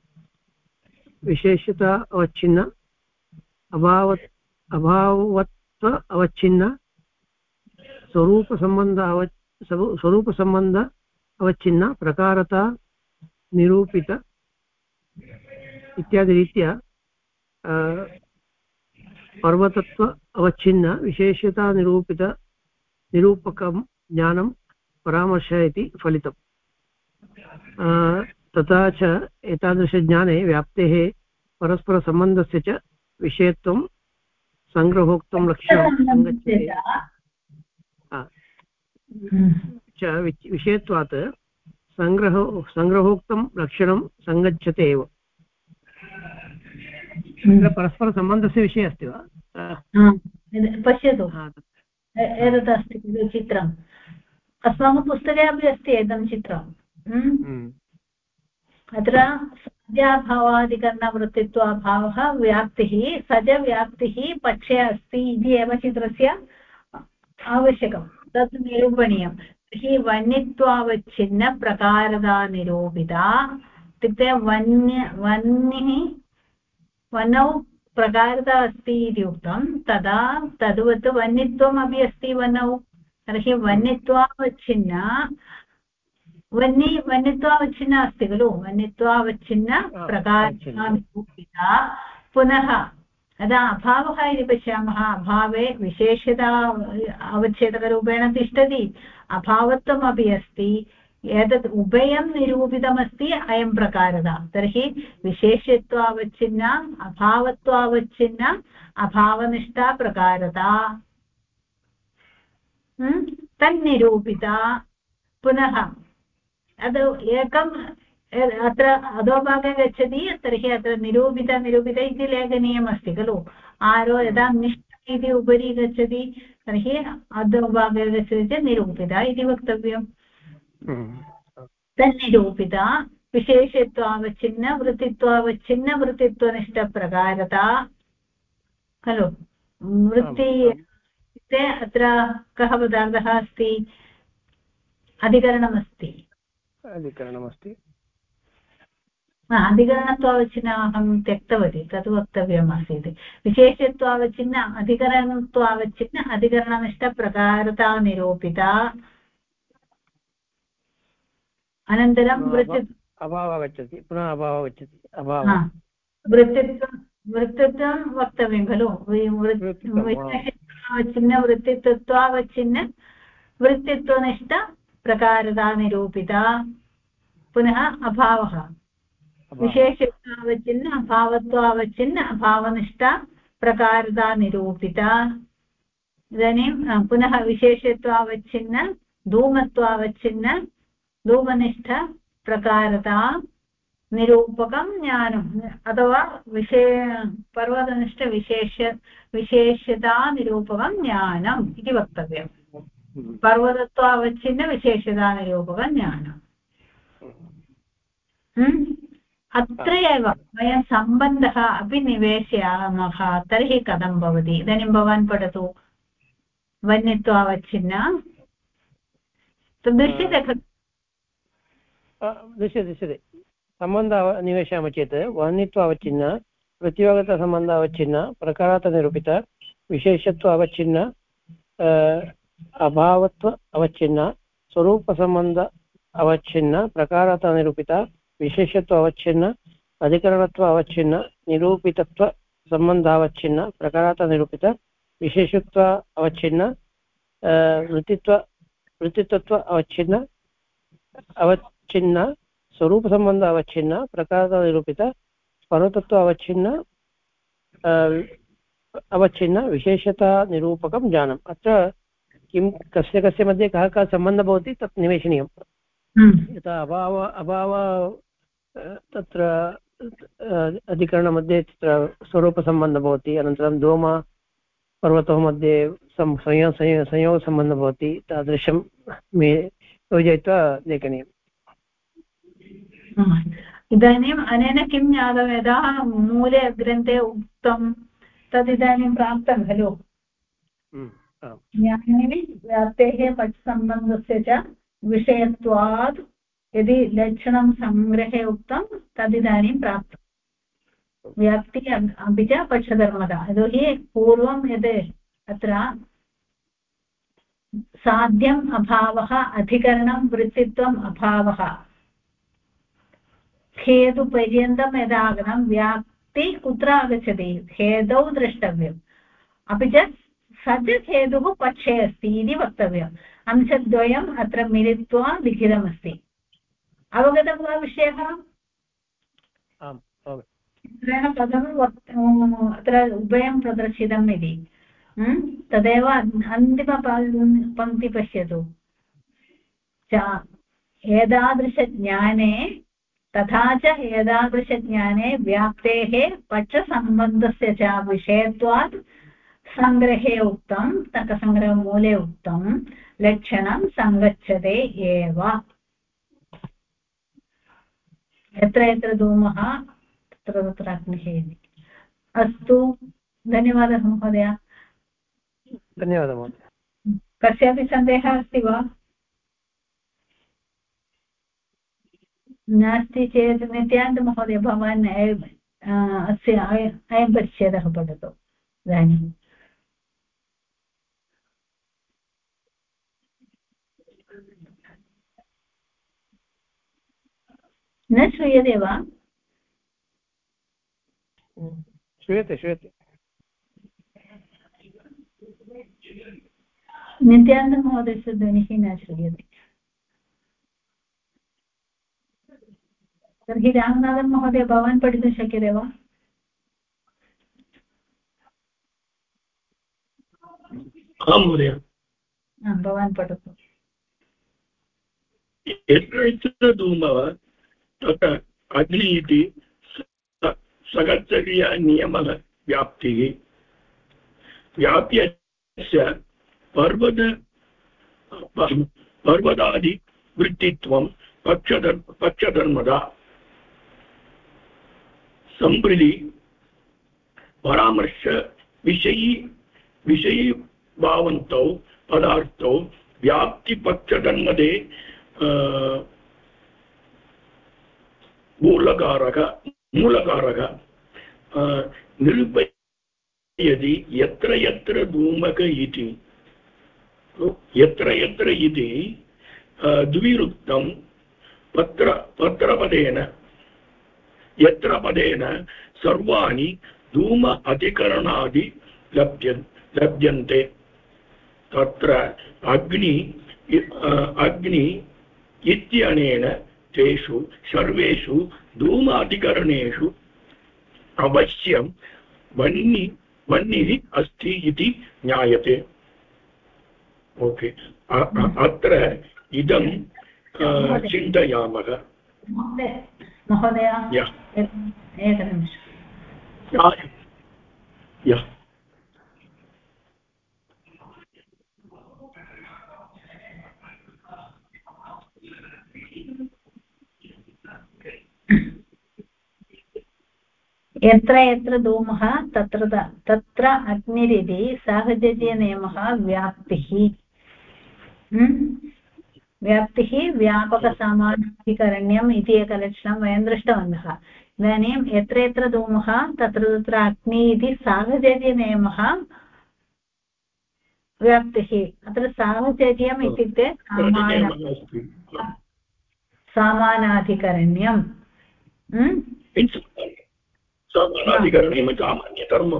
विशेषता अवच्छिन्न अभावत्व अवच्छिन्न स्वरूपसंबंध अवच्छिन्न प्रकारता निरूपित इत्यादि रीत्या पर्वतत्व अवच्छिन्न विशेषता निरूपकं ज्ञानं परामर्श इति फलितम् तथा च एतादृशज्ञाने व्याप्तेः परस्परसम्बन्धस्य च विषयत्वं सङ्ग्रहोक्तं लक्ष्यं विषयत्वात् सङ्ग्रहोक्तं लक्षणं सङ्गच्छते एव परस्परसम्बन्धस्य विषये अस्ति वा पश्यतु एतदस्ति खलु चित्रम् अस्माकं पुस्तके अपि अस्ति एतं चित्रम् अत्र सद्याभावादिकरणवृत्तित्वाभावः व्याप्तिः सजव्याप्तिः पक्षे अस्ति इति एव चित्रस्य आवश्यकं तत् निरूपणीयं तर्हि वह्नित्वावच्छिन्न प्रकारता निरूपिता इत्युक्ते वह्निः वनौ प्रकारता अस्ति इति उक्तं तदा तद्वत् वन्यत्वमपि अस्ति वनौ तर्हि वन्यत्वावच्छिन्न वन्यत्वावच्छिन्न अस्ति खलु वन्यत्वावच्छिन्न प्रकारता निरूपिता पुनः यदा अभावः इति पश्यामः अभावे विशेषता अवच्छेदकरूपेण तिष्ठति अभावत्वमपि अस्ति एतत् उभयं निरूपितमस्ति अयं प्रकारः तर्हि विशेष्यत्वावच्छिन्न अभावत्वावच्छिन्न अभावनिष्ठा प्रकारता तन्निरूपिता पुनः एकम् अत्र अधोभागे गच्छति तर्हि अत्र निरूपित इति लेखनीयमस्ति खलु आरो यदा निष्ठ इति उपरि गच्छति तर्हि अधोभागे गच्छति चेत् निरूपिता इति वक्तव्यम् तन्निरूपिता विशेषत्वावच्छिन्न वृत्तित्वावच्छिन्न वृत्तित्वनिष्ठप्रकारता खलु वृत्ति इत्युक्ते अत्र कः पदार्थः अस्ति अधिकरणमस्ति अधिकरणत्वावच्छिन्न अहं त्यक्तवती तद् वक्तव्यमासीत् विशेषत्वावच्छिन्न अधिकरणत्वावच्छिन्न अधिकरणनिष्ठप्रकारता निरूपिता अनन्तरं अभावः गच्छति पुनः अभावः गच्छति वृत्तित्वं वक्तव्यं खलु विशेषत्वावच्छिन्न वृत्तित्वावच्छिन्न वृत्तित्वनिष्ठ प्रकारता निरूपिता पुनः अभावः विशेषत्वावच्छिन्न अभावत्वावच्छिन्न अभावनिष्ठ प्रकारता निरूपिता इदानीं पुनः विशेषत्वावच्छिन्न धूमत्वावच्छिन्न धूमनिष्ठ प्रकारता निरूपकं ज्ञानम् अथवा पर्वतनिष्ठ विशेषता निरूपकं ज्ञानम् इति वक्तव्यम् पर्वतत्वावच्छिन्न विशेषता निरूपकं ज्ञानम् अत्र एव वयं सम्बन्धः अपि निवेशयामः तर्हि कथं भवति इदानीं भवान् पठतु वन्यत्वावच्छिन्न दृश्यते खलु दृश्यते सम्बन्धः निवेशयामः चेत् वन्यत्वावच्छिन्न प्रतियोगितसम्बन्धावच्छिन्न प्रकारतनिरूपित विशेषत्वावच्छिन्न अभावत्व अवच्छिन्न स्वरूपसम्बन्ध अवच्छिन्न प्रकारतनिरूपित विशेषत्व अवच्छिन्न अधिकरणत्व अवच्छिन्न निरूपितत्व सम्बन्धावच्छिन्न प्रकारतनिरूपित विशेषत्व अवच्छिन्न वृत्तित्व अवच्छिन्न स्वरूपसम्बन्ध अवच्छिन्न प्रकारतनिरूपित पर्वतत्व अवच्छिन्न अवच्छिन्न विशेषता निरूपकं ज्ञानम् अत्र किं कस्य मध्ये कः सम्बन्धः भवति तत् निवेशनीयं यथा अभाव तत्र अधिकरणमध्ये तत्र स्वरूपसम्बन्धः भवति अनन्तरं धूम पर्वतः मध्ये संयोगसम्बन्धः भवति तादृशं योजयित्वा लेखनीयम् इदानीम् अनेन किं ज्ञातं यदा मूले ग्रन्थे उक्तं तदिदानीं प्राप्तं खलु ज्ञाने व्याप्तेः पठ्सम्बन्धस्य च विषयत्वात् यदि लक्षणं सङ्ग्रहे उक्तं तदिदानीं प्राप्तं व्याप्ति अपि च पक्षधर्मता यतोहि पूर्वं यद् अत्र साध्यम् अभावः अधिकरणं वृत्तित्वम् अभावः हेतुपर्यन्तं यदा आगतं व्याप्ति कुत्र आगच्छति हेतौ द्रष्टव्यम् अपि च स च हेतुः पक्षे अस्ति इति वक्तव्यम् अंशद्वयम् अत्र मिलित्वा लिखितमस्ति अवगतं वा विषयः कथं अत्र उभयं प्रदर्शितम् इति तदेव अन्तिमपङ्क्ति पश्यतु एतादृशज्ञाने तथा च एतादृशज्ञाने व्याप्तेः पक्षसम्बन्धस्य च विषयत्वात् सङ्ग्रहे उक्तं तर्कसङ्ग्रहमूले उक्तं लक्षणं सङ्गच्छते एव यत्र यत्र धूमः तत्र तत्र अग्निः इति अस्तु धन्यवादः महोदय धन्यवादः महोदय कस्यापि सन्देहः अस्ति वा नास्ति चेत् नित्यानन्द महोदय भवान् अस्य अयं परिच्छेदः पठतु इदानीं। न श्रूयते वा? श्रूयते श्रूयते। नित्यानन्दमहोदयस्य ध्वनिः न श्रूयते। तर्हि रामनाथन् महोदय भवान् पठितुं शक्यते वा? आं महोदय। भवान् पठतु। यत्र धूमः तत्र अग्नि इति सगत्तरीयनियमः व्याप्तिः। व्याप्यस्य पर्वतादिवृत्तित्वं पक्षधर्मदा सम्प्रति परामर्श विषयी भावन्तौ पदार्थौ व्याप्तिपक्षधर्मदे मूलकारक निरूपयति। यत्र यत्र धूमक इति द्विरुक्तं पत्रपदेन यत्र पदेन सर्वाणि धूम अधिकरणादि लभ्यन्ते तत्र अग्नि इत्यनेन तेषु सर्वेषु धूमाधिकरणेषु अवश्यं वह्निः अस्ति इति ज्ञायते। ओके, अत्र इदं चिन्तयामः। महोदय एकनिमिषम्। यत्र यत्र धूमः तत्र अग्निरिति साहचर्यनियमः व्याप्तिः। व्याप्तिः व्यापकसामानाधिकरण्यम् इति एकलक्षणं वयं दृष्टवन्तः। इदानीं यत्र यत्र धूमः तत्र तत्र अग्निः इति साहचर्यनियमः व्याप्तिः। अत्र साहचर्यम् इत्युक्ते समानाधिकरण्यम्। समानाधिकरणे सामान्यधर्म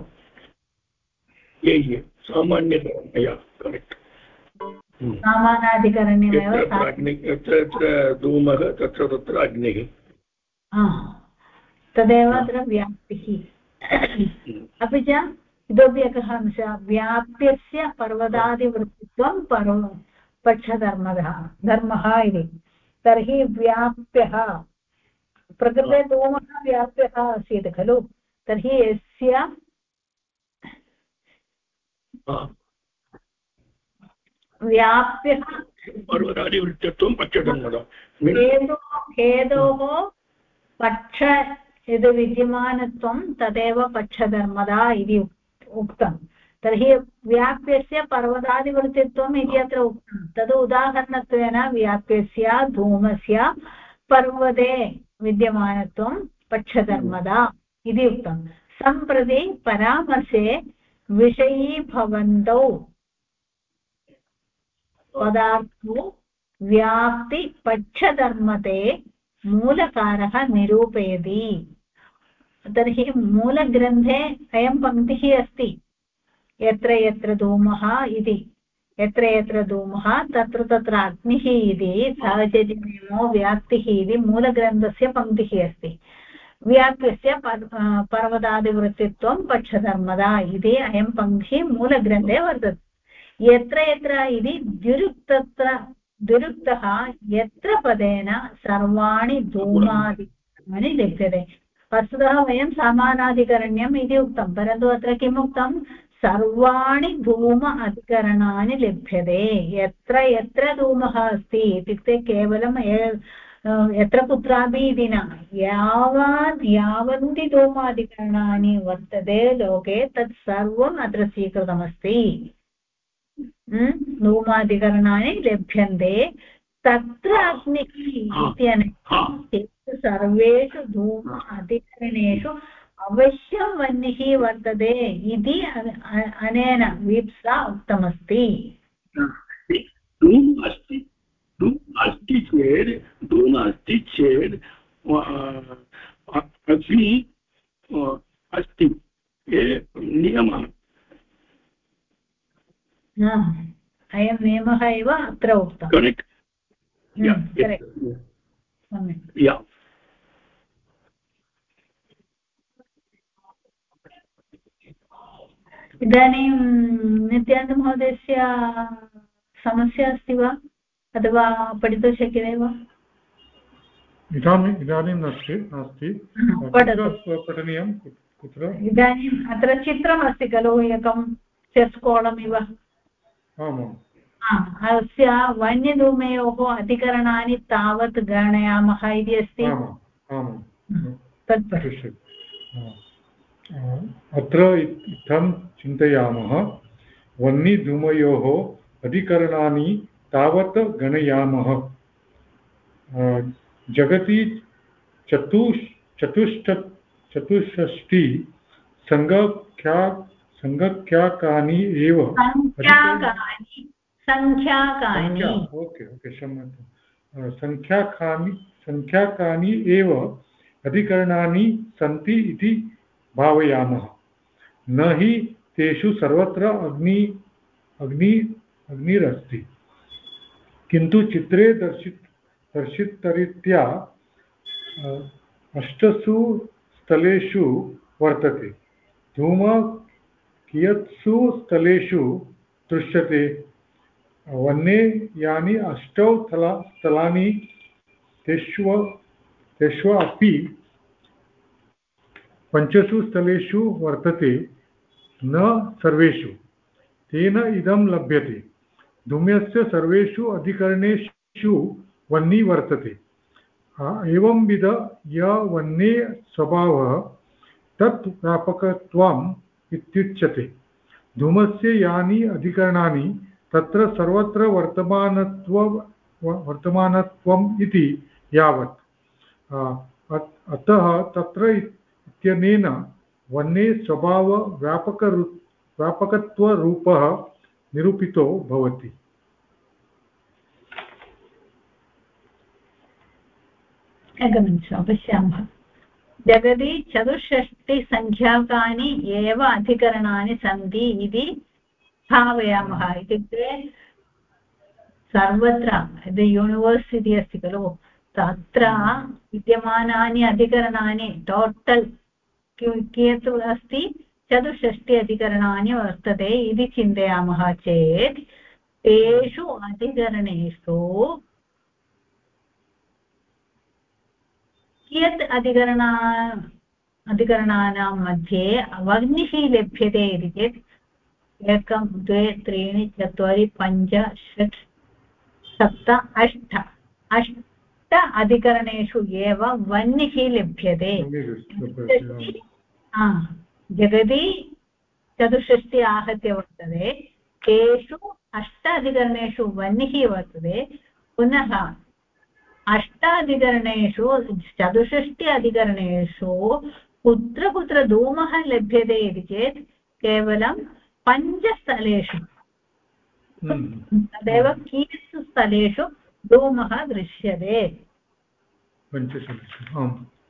सामानाधिकरण्यमेव यत्र धूमः तत्र तत्र अग्निः तदेव अत्र व्याप्तिः। अपि च इतोपि एकः अंशः व्याप्यस्य पर्वतादिवृत्तित्वं पक्षधर्मः इति। तर्हि व्याप्यः प्रकृते धूमः व्याप्यः आसीत् खलु। तर्हि यस्य व्याप्यः पर्वतादिवृत्तित्वं पक्षधर्मदा हेतोः पक्ष यद् विद्यमानत्वं तदेव पक्षधर्मदा इति उक्तं। तर्हि व्याप्यस्य पर्वतादिवृत्तित्वम् इति अत्र उक्तं। तद् उदाहरणत्वेन व्याप्यस्य धूमस्य पर्वते विद्यमानत्वं पक्षधर्मदा इति उक्तं। सम्प्रति परामर्शे विषयीभवन्तौ पदार्थो व्याप्ति पक्षधर्मते मूलकारः निरूपयति। तर्हि मूलग्रन्थे अयं पङ्क्तिः अस्ति, यत्र यत्र धूमः इति। यत्र यत्र धूमः तत्र तत्र अग्निः इति साहचर्यनियमो व्याप्तिः इति मूलग्रन्थस्य पङ्क्तिः अस्ति। व्याप्यस्य पर्वतादिवृत्तित्वं पक्षधर्मदा इति अयं पङ्क्तिः मूलग्रन्थे वर्तते। यत्र यत्र इति द्विरुक्तः यत्र पदेन सर्वाणि धूमादिकरणानि लिख्यते। वस्तुतः वयं समानाधिकरण्यम् इति उक्तं, परन्तु अत्र किम् उक्तं? सर्वाणि धूम अधिकरणानि लिप्यते। यत्र यत्र धूमः अस्ति इत्युक्ते केवलं यत्र कुत्रापि इति न, यावन्ति धूमाधिकरणानि वर्तते लोके तत् सर्वम् अत्र स्वीकृतमस्ति। धूमाधिकरणानि लभ्यन्ते तत्र अग्निः इत्यनेन सर्वेषु धूम अधिकरणेषु अवश्यं वह्निः वर्तते इति अनेन वीप्सा उक्तमस्ति। धूम अस्ति चेत् धूम अस्ति चेत् अग्नि अस्ति नियमः। अयं नियमः एव अत्र उक्तः। करेक्ट्। सम्यक्। इदानीं नित्यानन्दमहोदयस्य समस्या अस्ति वा अथवा पठितुं शक्यते वा? इदानीं नास्ति। पठनीयं कुत्र? इदानीम् अत्र चित्रमस्ति खलु एकं चेस् कोलम् इव। अस्य वन्यधूमयोः अधिकरणानि तावत् गणयामः इति अस्ति। तत् अत्र इत्थं चिन्तयामः वह्निधूमयोः अधिकरणानि तावत् गणयामः। जगति चतुष्षष्टि संख्याकानि एव संख्याकानि एव अधिकरणानि सन्ति इति भावयामः। न हि तेषु सर्वत्र अग्निरस्ति, किन्तु चित्रे दर्शितरीत्या 8 स्थलेषु वर्तते। धूमः कियत्सु स्थलेषु दृश्यते? वह्ने यानि 8 स्थलानि तेषु अपि 5 स्थलेषु वर्तते, न सर्वेषु। तेन इदं लभ्यते, धूमस्य सर्वेषु अधिकरणेषु वह्निः वर्तते। एवंविध य वह्ने स्वभावः तत् व्यापकत्वम् इत्युच्यते। धूमस्य यानि अधिकरणानि तत्र सर्वत्र वर्तमानत्वम् इति यावत्। अतः तत्र इत्यनेन वह्ने स्वभाव व्यापकत्वरूपः निरूपितो भवति। एकनिमिषं पश्यामः। जगति 64 संख्याकानि एव अधिकरणानि सन्ति इति भावयामः। इत्युक्ते सर्वत्र यूनिवर्स् इति अस्ति खलु, तत्र विद्यमानानि अधिकरणानि टोटल् कियत् अस्ति? 64 अधिकरणानि वर्तते इति चिन्तयामः चेत् तेषु अधिकरणेषु कियत् अधिकरणानां मध्ये वह्निः लभ्यते इति चेत् 1 2 3 4 5 6 7 8 अधिकरणेषु एव वह्निः लभ्यते। जगति 64 आहत्य वर्तते, तेषु 8 अधिकरणेषु वह्निः वर्तते। पुनः 8 अधिकरणेषु 64 अधिकरणेषु कुत्र कुत्र धूमः लभ्यते इति चेत् केवलं 5 स्थलेषु। तदेव कियत्सु स्थलेषु धूमः दृश्यते? 5 स्थलेषु।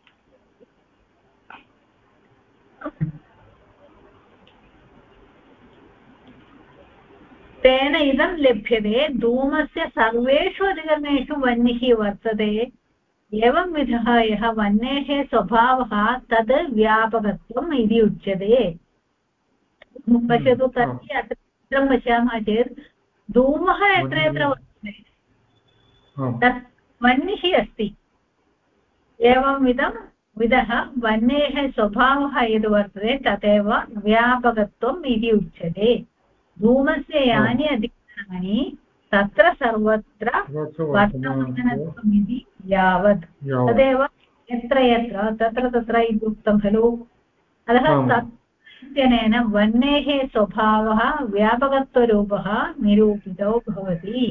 तेन इदं लभ्यते, धूमस्य सर्वेषु अधिकरणेषु वह्निः वर्तते। एवं विधः यः वह्नेः स्वभावः तद् व्यापकत्वम् इति उच्यते। पश्यतु, तर्हि अत्र चित्रं पश्यामः चेत् धूमः यत्र यत्र वर्तते तत् वह्निः अस्ति। एवं विधः वह्नेः स्वभावः यद् वर्तते तदेव व्यापकत्वम् इति उच्यते। धूमस्य यानि अधिकरणानि तत्र सर्वत्र वर्तमानत्वम् इति यावत्, तदेव यत्र यत्र तत्र तत्र इति उक्तं खलु। अतः तत्तेन वह्नेः स्वभावः व्यापकत्वरूपः निरूपितो भवति।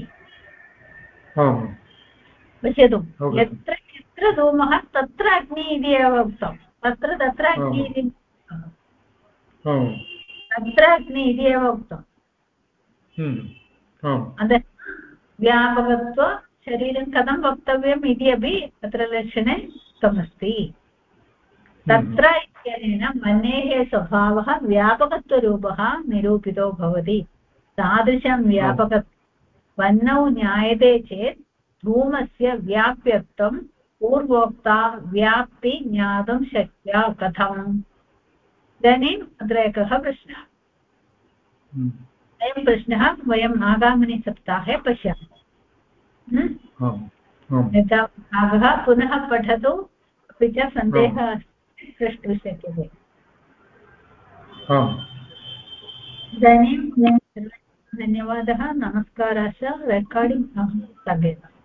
पश्यतु, यत्र यत्र धूमः तत्र अग्निः इति एव उक्तम्। तत्र अग्नि इति आम् तत्र अग्नि इति एव उक्तम् आम् अतः व्यापकत्व शरीरं कथं वक्तव्यम् इति अपि तत्र लक्षणे उक्तमस्ति तत्र इत्यनेन मनेः स्वभावः व्यापकत्वरूपः निरूपितो भवति तादृशं व्यापकत्वं वह्नौ ज्ञायते चेत् धूमस्य व्याप्यत्वं पूर्वोक्ता व्याप्ति ज्ञातुं शक्या कथम् इदानीम् अत्र एकः प्रश्नः अयं प्रश्नः वयम् आगामिनि सप्ताहे पश्यामः यथा भागः पुनः पठतु अपि च सन्देहः प्रष्टुं शक्यते इदानीं धन्यवादः नमस्काराः रेकार्डिङ्ग् स्थगयतु